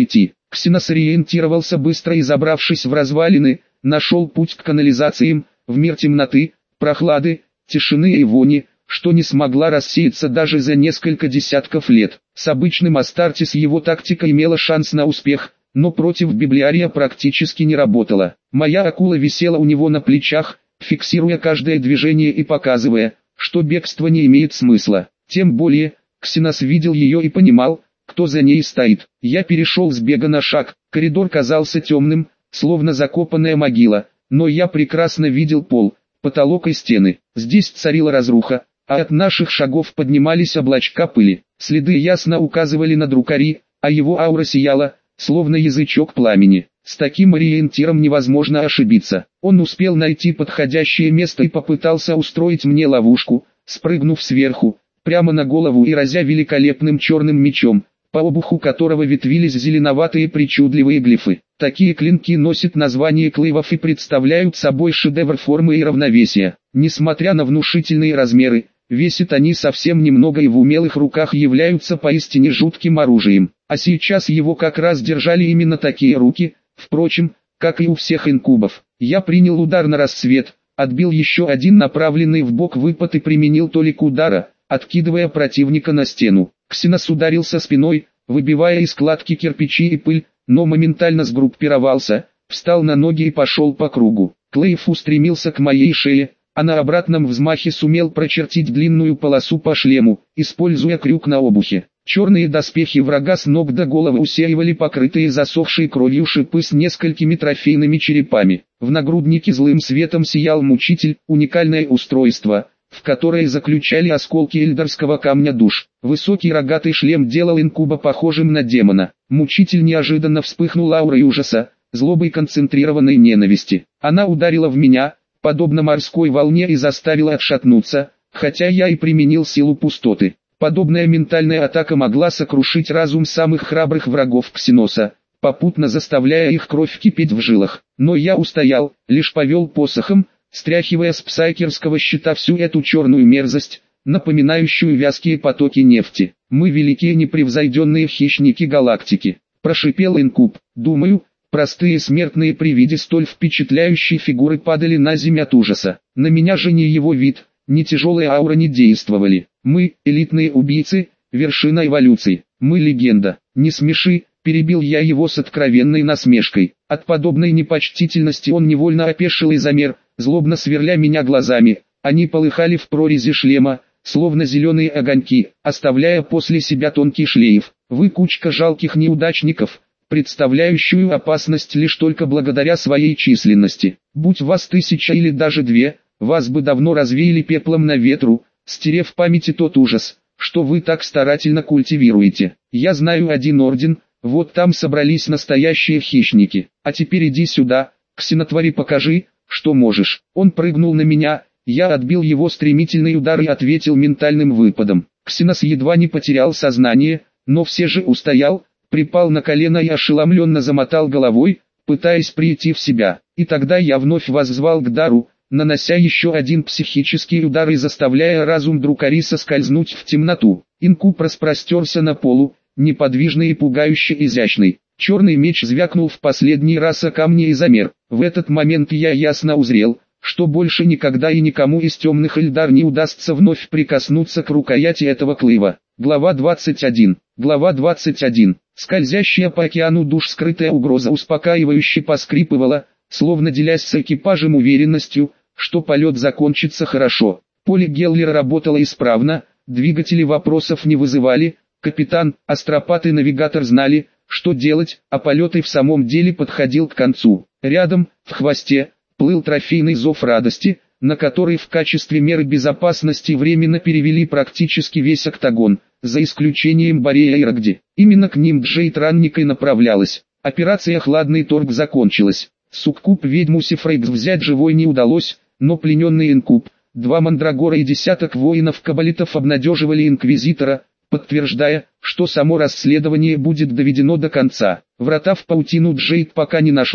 Ксенос ориентировался быстро и, забравшись в развалины, нашел путь к канализациям, в мир темноты, прохлады, тишины и вони, что не смогла рассеяться даже за несколько десятков лет. С обычным Астартес его тактика имела шанс на успех, но против библиария практически не работала. Моя акула висела у него на плечах, фиксируя каждое движение и показывая, что бегство не имеет смысла. Тем более, Ксенос видел ее и понимал, кто за ней стоит. Я перешел с бега на шаг, коридор казался темным, словно закопанная могила, но я прекрасно видел пол, потолок и стены. Здесь царила разруха, а от наших шагов поднимались облачка пыли. Следы ясно указывали на друкари, а его аура сияла, словно язычок пламени. С таким ориентиром невозможно ошибиться. Он успел найти подходящее место и попытался устроить мне ловушку, спрыгнув сверху, прямо на голову и разя великолепным черным мечом, по обуху которого ветвились зеленоватые причудливые глифы. Такие клинки носят название клейвов и представляют собой шедевр формы и равновесия. Несмотря на внушительные размеры, весят они совсем немного и в умелых руках являются поистине жутким оружием. А сейчас его как раз держали именно такие руки, впрочем, как и у всех инкубов. Я принял удар на рассвет, отбил еще один направленный в бок выпад и применил толику удара, откидывая противника на стену. Ксенос ударился спиной, выбивая из складки кирпичи и пыль, но моментально сгруппировался, встал на ноги и пошел по кругу. Клейв устремился к моей шее, а на обратном взмахе сумел прочертить длинную полосу по шлему, используя крюк на обухе. Черные доспехи врага с ног до головы усеивали покрытые засохшей кровью шипы с несколькими трофейными черепами. В нагруднике злым светом сиял мучитель, уникальное устройство, в которое заключали осколки эльдарского камня душ. Высокий рогатый шлем делал инкуба похожим на демона. Мучитель неожиданно вспыхнул аурой ужаса, злобой концентрированной ненависти. Она ударила в меня, подобно морской волне, и заставила отшатнуться, хотя я и применил силу пустоты. Подобная ментальная атака могла сокрушить разум самых храбрых врагов Ксеноса, попутно заставляя их кровь кипеть в жилах. Но я устоял, лишь повел посохом, стряхивая с псайкерского щита всю эту черную мерзость, напоминающую вязкие потоки нефти. «Мы великие непревзойденные хищники галактики», – прошипел инкуб. Думаю, простые смертные при виде столь впечатляющей фигуры падали на землю от ужаса. На меня же ни его вид, ни тяжелая аура не действовали. Мы, элитные убийцы, вершина эволюции. Мы легенда. Не смеши, перебил я его с откровенной насмешкой. От подобной непочтительности он невольно опешил и замер, злобно сверля меня глазами. Они полыхали в прорези шлема, словно зеленые огоньки, оставляя после себя тонкий шлейф. Вы кучка жалких неудачников, представляющую опасность лишь только благодаря своей численности. Будь вас тысяча или даже две, вас бы давно развеяли пеплом на ветру, стерев в памяти тот ужас, что вы так старательно культивируете. Я знаю один орден, вот там собрались настоящие хищники. А теперь иди сюда, ксенотвори, покажи, что можешь. Он прыгнул на меня, я отбил его стремительный удар и ответил ментальным выпадом. Ксенос едва не потерял сознание, но все же устоял, припал на колено и ошеломленно замотал головой, пытаясь прийти в себя. И тогда я вновь воззвал к дару, нанося еще один психический удар и заставляя разум друкари соскользнуть в темноту. Инкуб распростерся на полу, неподвижный и пугающе изящный. Черный меч звякнул в последний раз о камни и замер. В этот момент я ясно узрел, что больше никогда и никому из темных Эльдар не удастся вновь прикоснуться к рукояти этого клейва. Глава двадцать один. Глава двадцать один. Скользящая по океану душ скрытая угроза успокаивающе поскрипывала, словно делясь с экипажем уверенностью, что полет закончится хорошо. Поле Геллера работало исправно, двигатели вопросов не вызывали, капитан, астропат и навигатор знали, что делать, а полет и в самом деле подходил к концу. Рядом, в хвосте, плыл трофейный зов радости, на который в качестве меры безопасности временно перевели практически весь октагон, за исключением Борея и Рогди. Именно к ним Джейд ранникой направлялась. Операция «Хладный торг» закончилась. Суккуб ведьму Сифрейкс взять живой не удалось, но плененный инкуб, два мандрагора и десяток воинов-кабалитов обнадеживали инквизитора, подтверждая, что само расследование будет доведено до конца. Врата в паутину Джейд пока не нашла,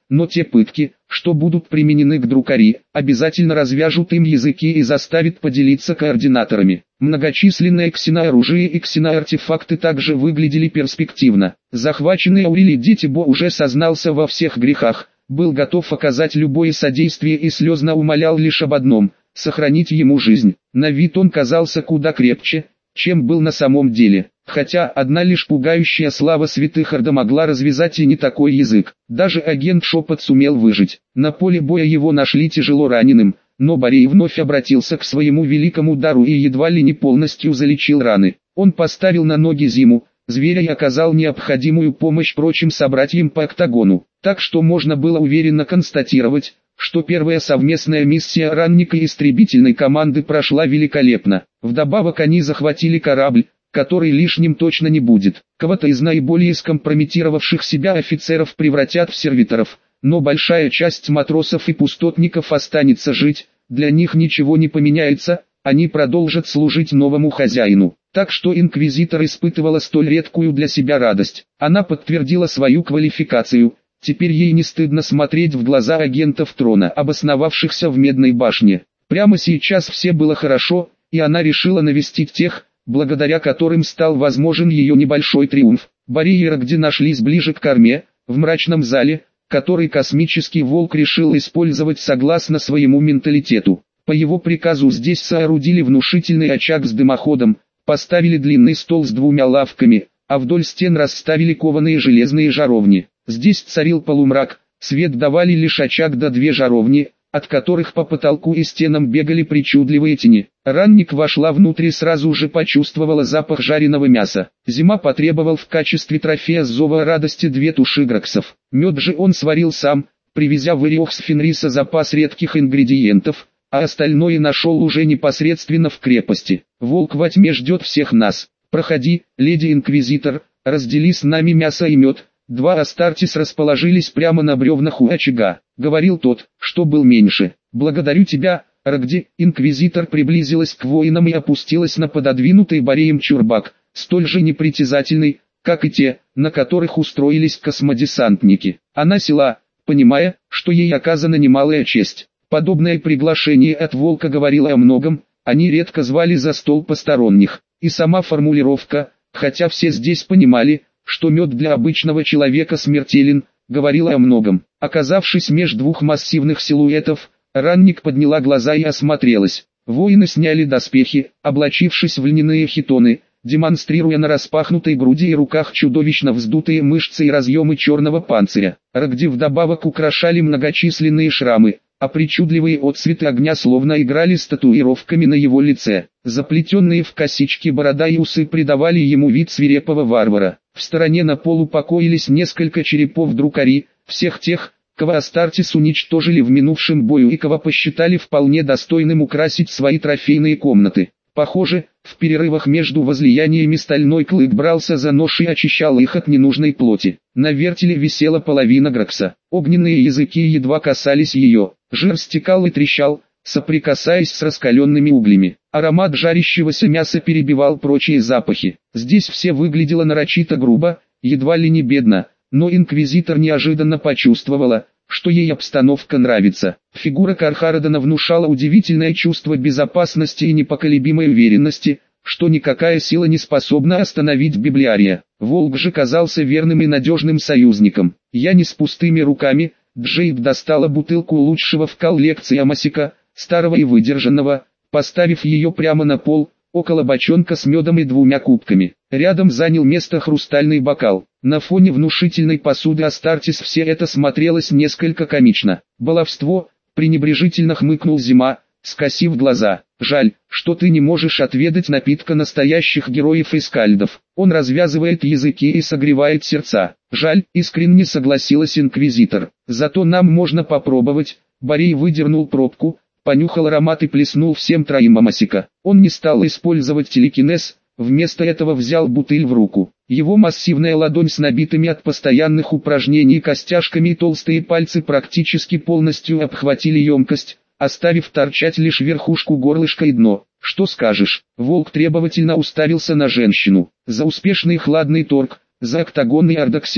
но те пытки, что будут применены к друкари, обязательно развяжут им языки и заставят поделиться координаторами. Многочисленные ксенооружия и ксеноартефакты также выглядели перспективно. Захваченный Аурелий Детибо уже сознался во всех грехах, был готов оказать любое содействие и слезно умолял лишь об одном – сохранить ему жизнь. На вид он казался куда крепче, чем был на самом деле. Хотя одна лишь пугающая слава святых Орда могла развязать и не такой язык. Даже агент Шепот сумел выжить. На поле боя его нашли тяжело раненым, но Борей вновь обратился к своему великому дару и едва ли не полностью залечил раны. Он поставил на ноги Зиму, зверя, и оказал необходимую помощь прочим собратьям по октагону. Так что можно было уверенно констатировать, что первая совместная миссия ранника и истребительной команды прошла великолепно. Вдобавок они захватили корабль, который лишним точно не будет. Кого-то из наиболее скомпрометировавших себя офицеров превратят в сервиторов, но большая часть матросов и пустотников останется жить, для них ничего не поменяется, они продолжат служить новому хозяину. Так что инквизитор испытывала столь редкую для себя радость. Она подтвердила свою квалификацию. Теперь ей не стыдно смотреть в глаза агентов трона, обосновавшихся в Медной башне. Прямо сейчас все было хорошо, и она решила навестить тех, благодаря которым стал возможен ее небольшой триумф. Борей и Рогди нашлись ближе к корме, в мрачном зале, который космический волк решил использовать согласно своему менталитету. По его приказу здесь соорудили внушительный очаг с дымоходом, поставили длинный стол с двумя лавками, а вдоль стен расставили кованые железные жаровни. Здесь царил полумрак, свет давали лишь очаг да две жаровни, от которых по потолку и стенам бегали причудливые тени. Ранник вошла внутрь и сразу же почувствовала запах жареного мяса. Зима потребовал в качестве трофея с зова радости две туши граксов. Мед же он сварил сам, привезя в Ириох с Фенриса запас редких ингредиентов, а остальное нашел уже непосредственно в крепости. Волк во тьме ждет всех нас. Проходи, леди-инквизитор, раздели с нами мясо и мед. Два Астартес расположились прямо на бревнах у очага. Говорил тот, что был меньше. «Благодарю тебя, Рогди». Инквизитор приблизилась к воинам и опустилась на пододвинутый Бореем чурбак, столь же непритязательный, как и те, на которых устроились космодесантники. Она села, понимая, что ей оказана немалая честь. Подобное приглашение от волка говорило о многом, они редко звали за стол посторонних. И сама формулировка, хотя все здесь понимали, что мед для обычного человека смертелен, говорила о многом. Оказавшись меж двух массивных силуэтов, ранник подняла глаза и осмотрелась. Воины сняли доспехи, облачившись в льняные хитоны, демонстрируя на распахнутой груди и руках чудовищно вздутые мышцы и разъемы черного панциря. Рогди вдобавок украшали многочисленные шрамы, а причудливые отцветы огня словно играли с татуировками на его лице. Заплетенные в косички борода и усы придавали ему вид свирепого варвара. В стороне на полу покоились несколько черепов друкари, всех тех, кого Астартес уничтожили в минувшем бою и кого посчитали вполне достойным украсить свои трофейные комнаты. Похоже, в перерывах между возлияниями стальной клык брался за нож и очищал их от ненужной плоти. На вертеле висела половина гракса. Огненные языки едва касались ее. Жир стекал и трещал, соприкасаясь с раскаленными углями. Аромат жарящегося мяса перебивал прочие запахи. Здесь все выглядело нарочито грубо, едва ли не бедно, но инквизитор неожиданно почувствовала, что ей обстановка нравится. Фигура Кархарадена внушала удивительное чувство безопасности и непоколебимой уверенности, что никакая сила не способна остановить библиария. Волк же казался верным и надежным союзником. Я не с пустыми руками. Джейд достала бутылку лучшего в коллекции Амасика, старого и выдержанного, поставив ее прямо на пол, около бочонка с медом и двумя кубками. Рядом занял место хрустальный бокал. На фоне внушительной посуды Астартес все это смотрелось несколько комично. Баловство, пренебрежительно хмыкнул Зима, скосив глаза. Жаль, что ты не можешь отведать напитка настоящих героев и скальдов. Он развязывает языки и согревает сердца. Жаль, искренне согласилась инквизитор. Зато нам можно попробовать. Борей выдернул пробку, понюхал аромат и плеснул всем троим Амасика. Он не стал использовать телекинез, вместо этого взял бутыль в руку. Его массивная ладонь с набитыми от постоянных упражнений костяшками и толстые пальцы практически полностью обхватили емкость, оставив торчать лишь верхушку горлышка и дно. «Что скажешь?» Волк требовательно уставился на женщину. «За успешный хладный торг, за октагонный Ардоксинос,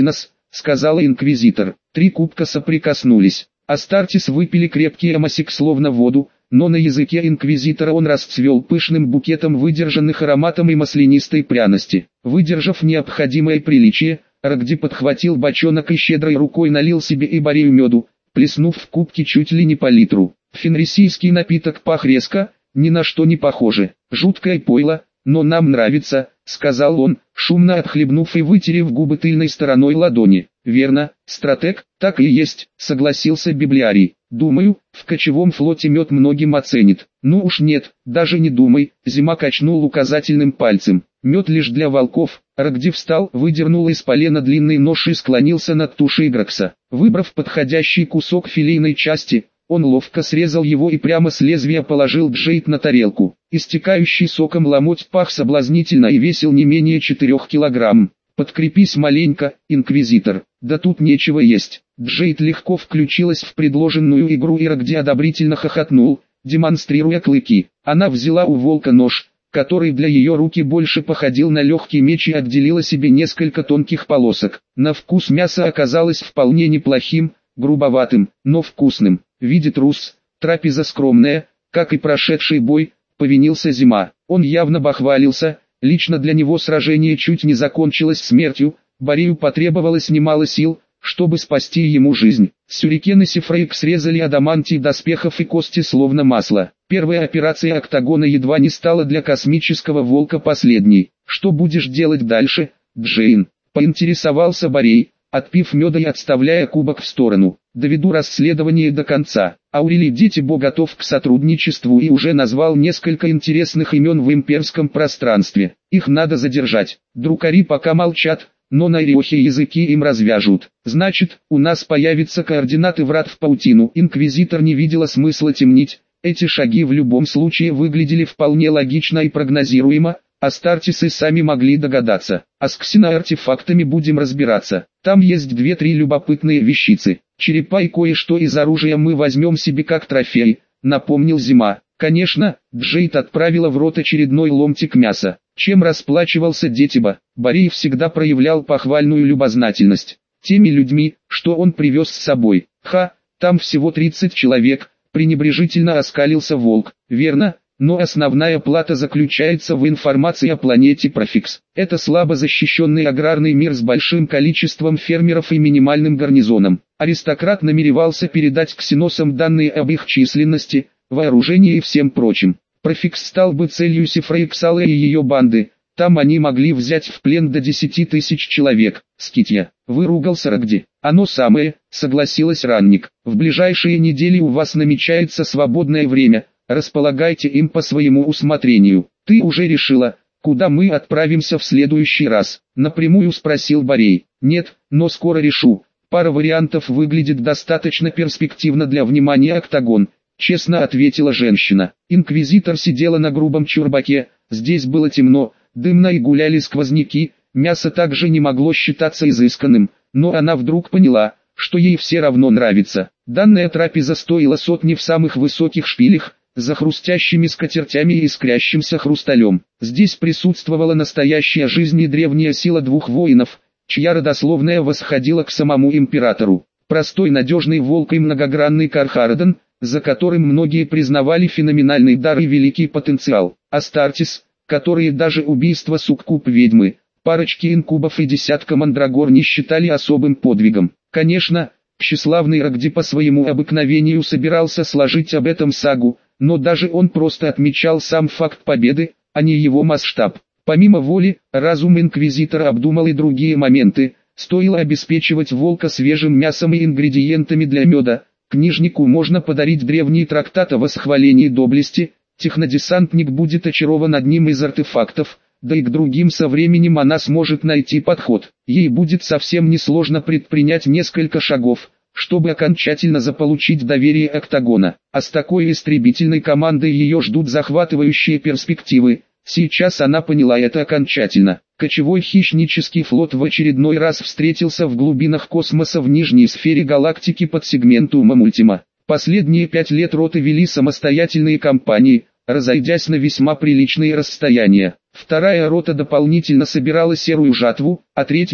сказала инквизитор. Три кубка соприкоснулись. Астартес выпили крепкий амасик словно воду, но на языке инквизитора он расцвел пышным букетом выдержанных ароматом и маслянистой пряности. Выдержав необходимое приличие, Рогди подхватил бочонок и щедрой рукой налил себе и Борею меду, плеснув в кубки чуть ли не по литру. Фенрисийский напиток пах резко, ни на что не похоже. Жуткое пойло, но нам нравится, сказал он, шумно отхлебнув и вытерев губы тыльной стороной ладони. Верно, стратег, так и есть, согласился библиарий. Думаю, в кочевом флоте мед многим оценит. Ну уж нет, даже не думай, Зима качнул указательным пальцем. Мед лишь для волков. Рогди встал, выдернул из полена длинный нож и склонился над тушей Гракса. Выбрав подходящий кусок филейной части, он ловко срезал его и прямо с лезвия положил Джейд на тарелку. Истекающий соком ломоть пах соблазнительно и весил не менее четырех килограмм. «Подкрепись маленько, инквизитор, да тут нечего есть». Джейд легко включилась в предложенную игру и Рогди одобрительно хохотнул, демонстрируя клыки. Она взяла у волка нож, который для ее руки больше походил на легкий меч, и отделила себе несколько тонких полосок. На вкус мясо оказалось вполне неплохим, грубоватым, но вкусным. Видит Рус, трапеза скромная, как и прошедший бой, повинился Зима. Он явно бахвалился, лично для него сражение чуть не закончилось смертью, Борею потребовалось немало сил, чтобы спасти ему жизнь. Сюрикены Сифрейк срезали адамантий доспехов и кости словно масло. Первая операция Октагона едва не стала для космического волка последней. «Что будешь делать дальше, Джейн?» — поинтересовался Борей, отпив меда и отставляя кубок в сторону. «Доведу расследование до конца». Аурелий Дитибо готов к сотрудничеству и уже назвал несколько интересных имен в имперском пространстве. Их надо задержать. Друкари пока молчат, но на Ириохе языки им развяжут. Значит, у нас появятся координаты врат в паутину. Инквизитор не видела смысла темнить. Эти шаги в любом случае выглядели вполне логично и прогнозируемо. Астартесы сами могли догадаться. А с ксеноартефактами будем разбираться. Там есть две-три любопытные вещицы. Черепа и кое-что из оружия мы возьмем себе как трофей, напомнил Зима. Конечно, Джейд отправила в рот очередной ломтик мяса. Чем расплачивался Детиба? Борей всегда проявлял похвальную любознательность. Теми людьми, что он привез с собой. Ха, там всего тридцать человек, пренебрежительно оскалился волк. Верно, но основная плата заключается в информации о планете Профикс. Это слабо защищенный аграрный мир с большим количеством фермеров и минимальным гарнизоном. Аристократ намеревался передать ксеносам данные об их численности, вооружении и всем прочим. Профикс стал бы целью Сифрейксала и ее банды. Там они могли взять в плен до десяти тысяч человек. Скитья, выругался Рогди. Оно самое, согласилась Ранник. В ближайшие недели у вас намечается свободное время. Располагайте им по своему усмотрению. Ты уже решила, куда мы отправимся в следующий раз? Напрямую спросил Борей. Нет, но скоро решу. Пара вариантов выглядит достаточно перспективно для внимания Октагон. Честно ответила женщина. Инквизитор сидела на грубом чурбаке. Здесь было темно, дымно и гуляли сквозняки. Мясо также не могло считаться изысканным, но она вдруг поняла, что ей все равно нравится. Данная трапеза стоила сотни в самых высоких шпилях, за хрустящими скатертями и искрящимся хрусталем. Здесь присутствовала настоящая жизнь и древняя сила двух воинов, чья родословная восходила к самому императору. Простой надежный волк и многогранный Кархарадон, за которым многие признавали феноменальный дар и великий потенциал. Астартес, которые даже убийство суккуб-ведьмы, парочки инкубов и десятка мандрагор не считали особым подвигом. Конечно, тщеславный Рогди по своему обыкновению собирался сложить об этом сагу, но даже он просто отмечал сам факт победы, а не его масштаб. Помимо воли, разум инквизитора обдумал и другие моменты. Стоило обеспечивать волка свежим мясом и ингредиентами для меда. Книжнику можно подарить древний трактат о восхвалении доблести, технодесантник будет очарован одним из артефактов, да и к другим со временем она сможет найти подход. Ей будет совсем несложно предпринять несколько шагов, чтобы окончательно заполучить доверие Октагона. А с такой истребительной командой ее ждут захватывающие перспективы. Сейчас она поняла это окончательно. Кочевой хищнический флот в очередной раз встретился в глубинах космоса в нижней сфере галактики под сегментумом Ультима. Последние пять лет роты вели самостоятельные кампании, разойдясь на весьма приличные расстояния. Вторая рота дополнительно собирала серую жатву, а третья,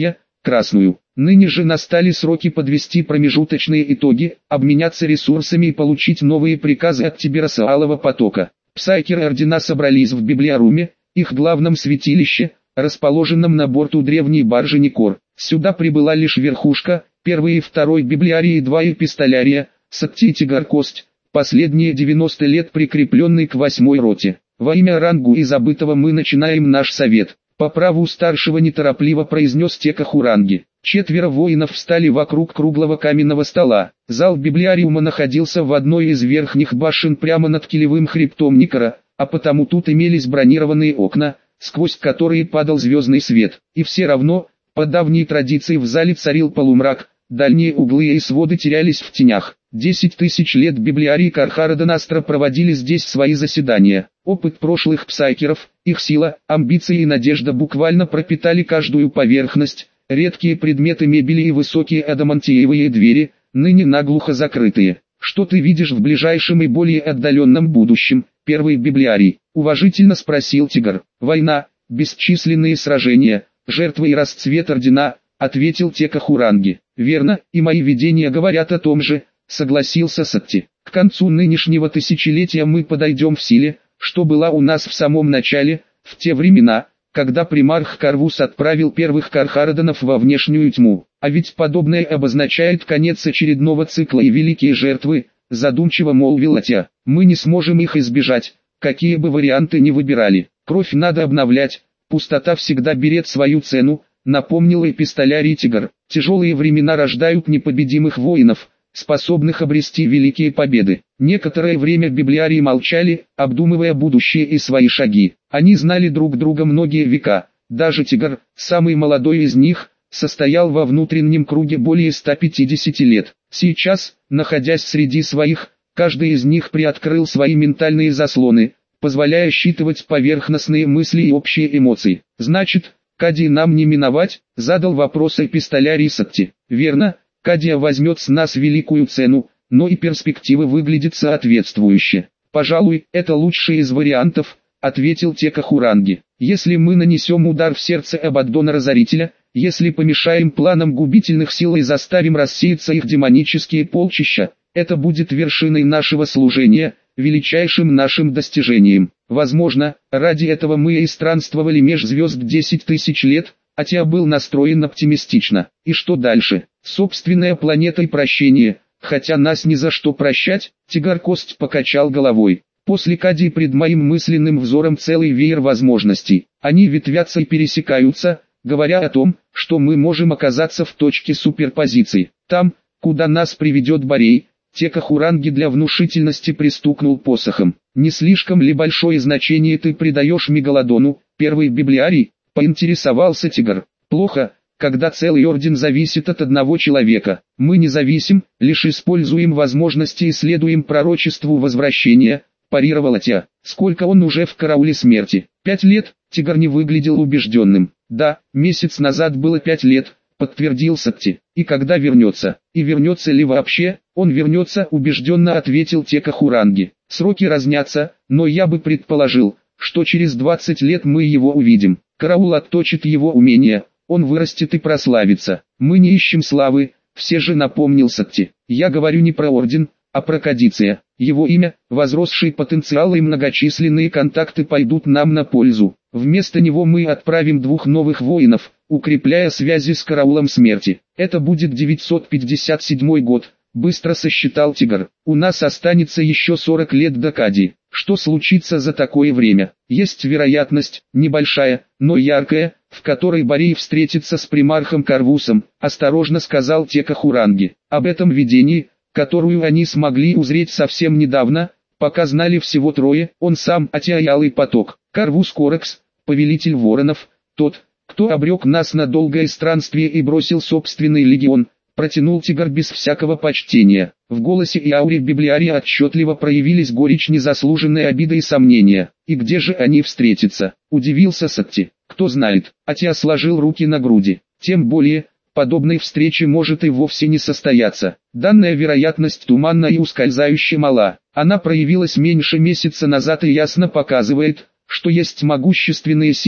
красную. Ныне же настали сроки подвести промежуточные итоги, обменяться ресурсами и получить новые приказы от Тиберасаалова потока. Псайкеры ордена собрались в библиоруме, их главном святилище, расположенном на борту древней баржи Никор. Сюда прибыла лишь верхушка, первый и второй библиарий и два эпистолярия, Сатти и Тигаркость, последние девяносто лет прикрепленный к восьмой роте. Во имя рангу и забытого мы начинаем наш совет. По праву старшего неторопливо произнес Текахуранги. Четверо воинов встали вокруг круглого каменного стола. Зал библиариума находился в одной из верхних башен прямо над килевым хребтом Никора, а потому тут имелись бронированные окна, сквозь которые падал звездный свет. И все равно, по давней традиции в зале царил полумрак, дальние углы и своды терялись в тенях. Десять тысяч лет библиарии Кархара-Данастра проводили здесь свои заседания. Опыт прошлых псайкеров, их сила, амбиции и надежда буквально пропитали каждую поверхность. Редкие предметы мебели и высокие адамантиевые двери, ныне наглухо закрытые. Что ты видишь в ближайшем и более отдаленном будущем, первый библиарий? Уважительно спросил Тигр. Война, бесчисленные сражения, жертвы и расцвет ордена, ответил Текахуранги. Верно, и мои видения говорят о том же, согласился Сатти. К концу нынешнего тысячелетия мы подойдем в силе, что была у нас в самом начале, в те времена, когда примарх Карвус отправил первых Кархараданов во внешнюю тьму. А ведь подобное обозначает конец очередного цикла и великие жертвы, задумчиво молвил Атя. Мы не сможем их избежать, какие бы варианты ни выбирали. Кровь надо обновлять, пустота всегда берет свою цену, напомнил эпистолярий Тигр. Тяжелые времена рождают непобедимых воинов, способных обрести великие победы. Некоторое время библиарии молчали, обдумывая будущее и свои шаги. Они знали друг друга многие века. Даже Тигр, самый молодой из них, состоял во внутреннем круге более ста пятидесяти лет. Сейчас, находясь среди своих, каждый из них приоткрыл свои ментальные заслоны, позволяя считывать поверхностные мысли и общие эмоции. Значит, Кадии нам не миновать, задал вопрос эпистолярий Сатти. Верно. Кадия возьмет с нас великую цену, но и перспективы выглядят соответствующе. Пожалуй, это лучший из вариантов, ответил Текахуранги. Если мы нанесем удар в сердце Абаддона-разорителя, если помешаем планам губительных сил и заставим рассеяться их демонические полчища, это будет вершиной нашего служения, величайшим нашим достижением. Возможно, ради этого мы и странствовали меж звезд десять тысяч лет, Атя был настроен оптимистично. И что дальше? Собственная планета и прощение, хотя нас ни за что прощать, Тигаркость покачал головой. После Кадии пред моим мысленным взором целый веер возможностей. Они ветвятся и пересекаются, говоря о том, что мы можем оказаться в точке суперпозиции. Там, куда нас приведет Борей, Текахуранги для внушительности пристукнул посохом. Не слишком ли большое значение ты придаешь Мегалодону, первый библиарий? Поинтересовался Тигр. Плохо, когда целый орден зависит от одного человека. Мы не зависим, лишь используем возможности и следуем пророчеству возвращения, парировал Атя. Сколько он уже в карауле смерти? Пять лет? Тигр не выглядел убежденным. Да, месяц назад было пять лет, подтвердил Сатти. И когда вернется? И вернется ли вообще? Он вернется, убежденно ответил Текахуранги. Сроки разнятся, но я бы предположил, что через двадцать лет мы его увидим. Караул отточит его умения, он вырастет и прославится. Мы не ищем славы, все же напомнил Сатти. Я говорю не про орден, а про Кадиция. Его имя, возросший потенциал и многочисленные контакты пойдут нам на пользу. Вместо него мы отправим двух новых воинов, укрепляя связи с караулом смерти. Это будет девятьсот пятьдесят седьмой год, быстро сосчитал Тигр. У нас останется еще сорок лет до Кадии. Что случится за такое время? Есть вероятность, небольшая, но яркая, в которой Борей встретится с примархом Карвусом, осторожно сказал Текахуранги. Об этом видении, которую они смогли узреть совсем недавно, пока знали всего трое, он сам, Атя и Алый Поток. Карвус Корекс, повелитель воронов, тот, кто обрек нас на долгое странствие и бросил собственный легион, протянул Тигр без всякого почтения. В голосе и ауре библиария отчетливо проявились горечь незаслуженной обиды и сомнения. И где же они встретятся? Удивился Сатти. Кто знает. Атя сложил руки на груди. Тем более, подобной встречи может и вовсе не состояться. Данная вероятность туманна и ускользающе мала. Она проявилась меньше месяца назад и ясно показывает, что есть могущественные силы,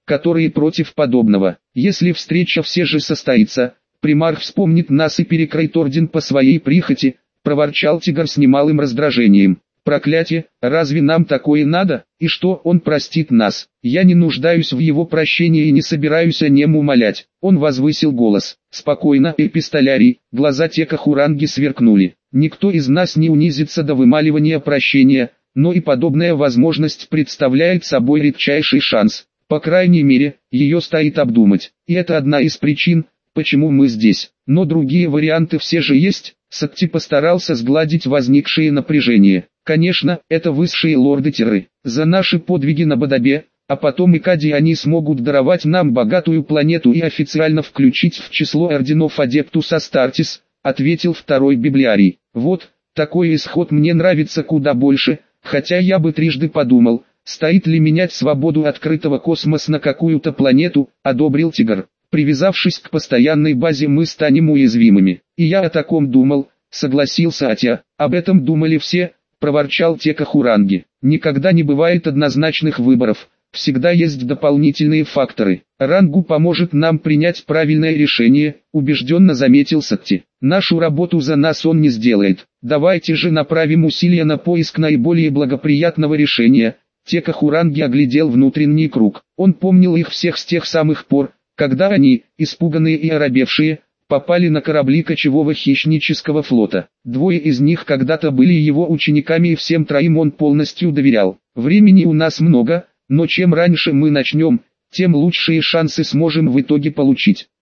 которые против подобного. Если встреча все же состоится, примарх вспомнит нас и перекроет орден по своей прихоти, проворчал Тигр с немалым раздражением. Проклятие, разве нам такое надо, и что он простит нас? Я не нуждаюсь в его прощении и не собираюсь о нем умолять. Он возвысил голос. Спокойно, эпистолярий, глаза Тека Хуранги сверкнули. Никто из нас не унизится до вымаливания прощения, но и подобная возможность представляет собой редчайший шанс. По крайней мере, ее стоит обдумать. И это одна из причин, почему мы здесь. Но другие варианты все же есть. Сатти постарался сгладить возникшее напряжение. Конечно, это высшие лорды Терры. За наши подвиги на Бадабе, а потом и Кади они смогут даровать нам богатую планету и официально включить в число орденов Адептус Астартес, ответил второй библиарий. Вот, такой исход мне нравится куда больше, хотя я бы трижды подумал, стоит ли менять свободу открытого космоса на какую-то планету, одобрил Тигр. Привязавшись к постоянной базе, мы станем уязвимыми. И я о таком думал, согласился Атя. Об этом думали все, проворчал Тека Хуранги. Никогда не бывает однозначных выборов, всегда есть дополнительные факторы. Рангу поможет нам принять правильное решение, убежденно заметил Сатти. Нашу работу за нас он не сделает. Давайте же направим усилия на поиск наиболее благоприятного решения. Тека Хуранги оглядел внутренний круг. Он помнил их всех с тех самых пор, когда они, испуганные и оробевшие, попали на корабли кочевого хищнического флота. Двое из них когда-то были его учениками и всем троим он полностью доверял. Времени у нас много, но чем раньше мы начнем, тем лучшие шансы сможем в итоге получить.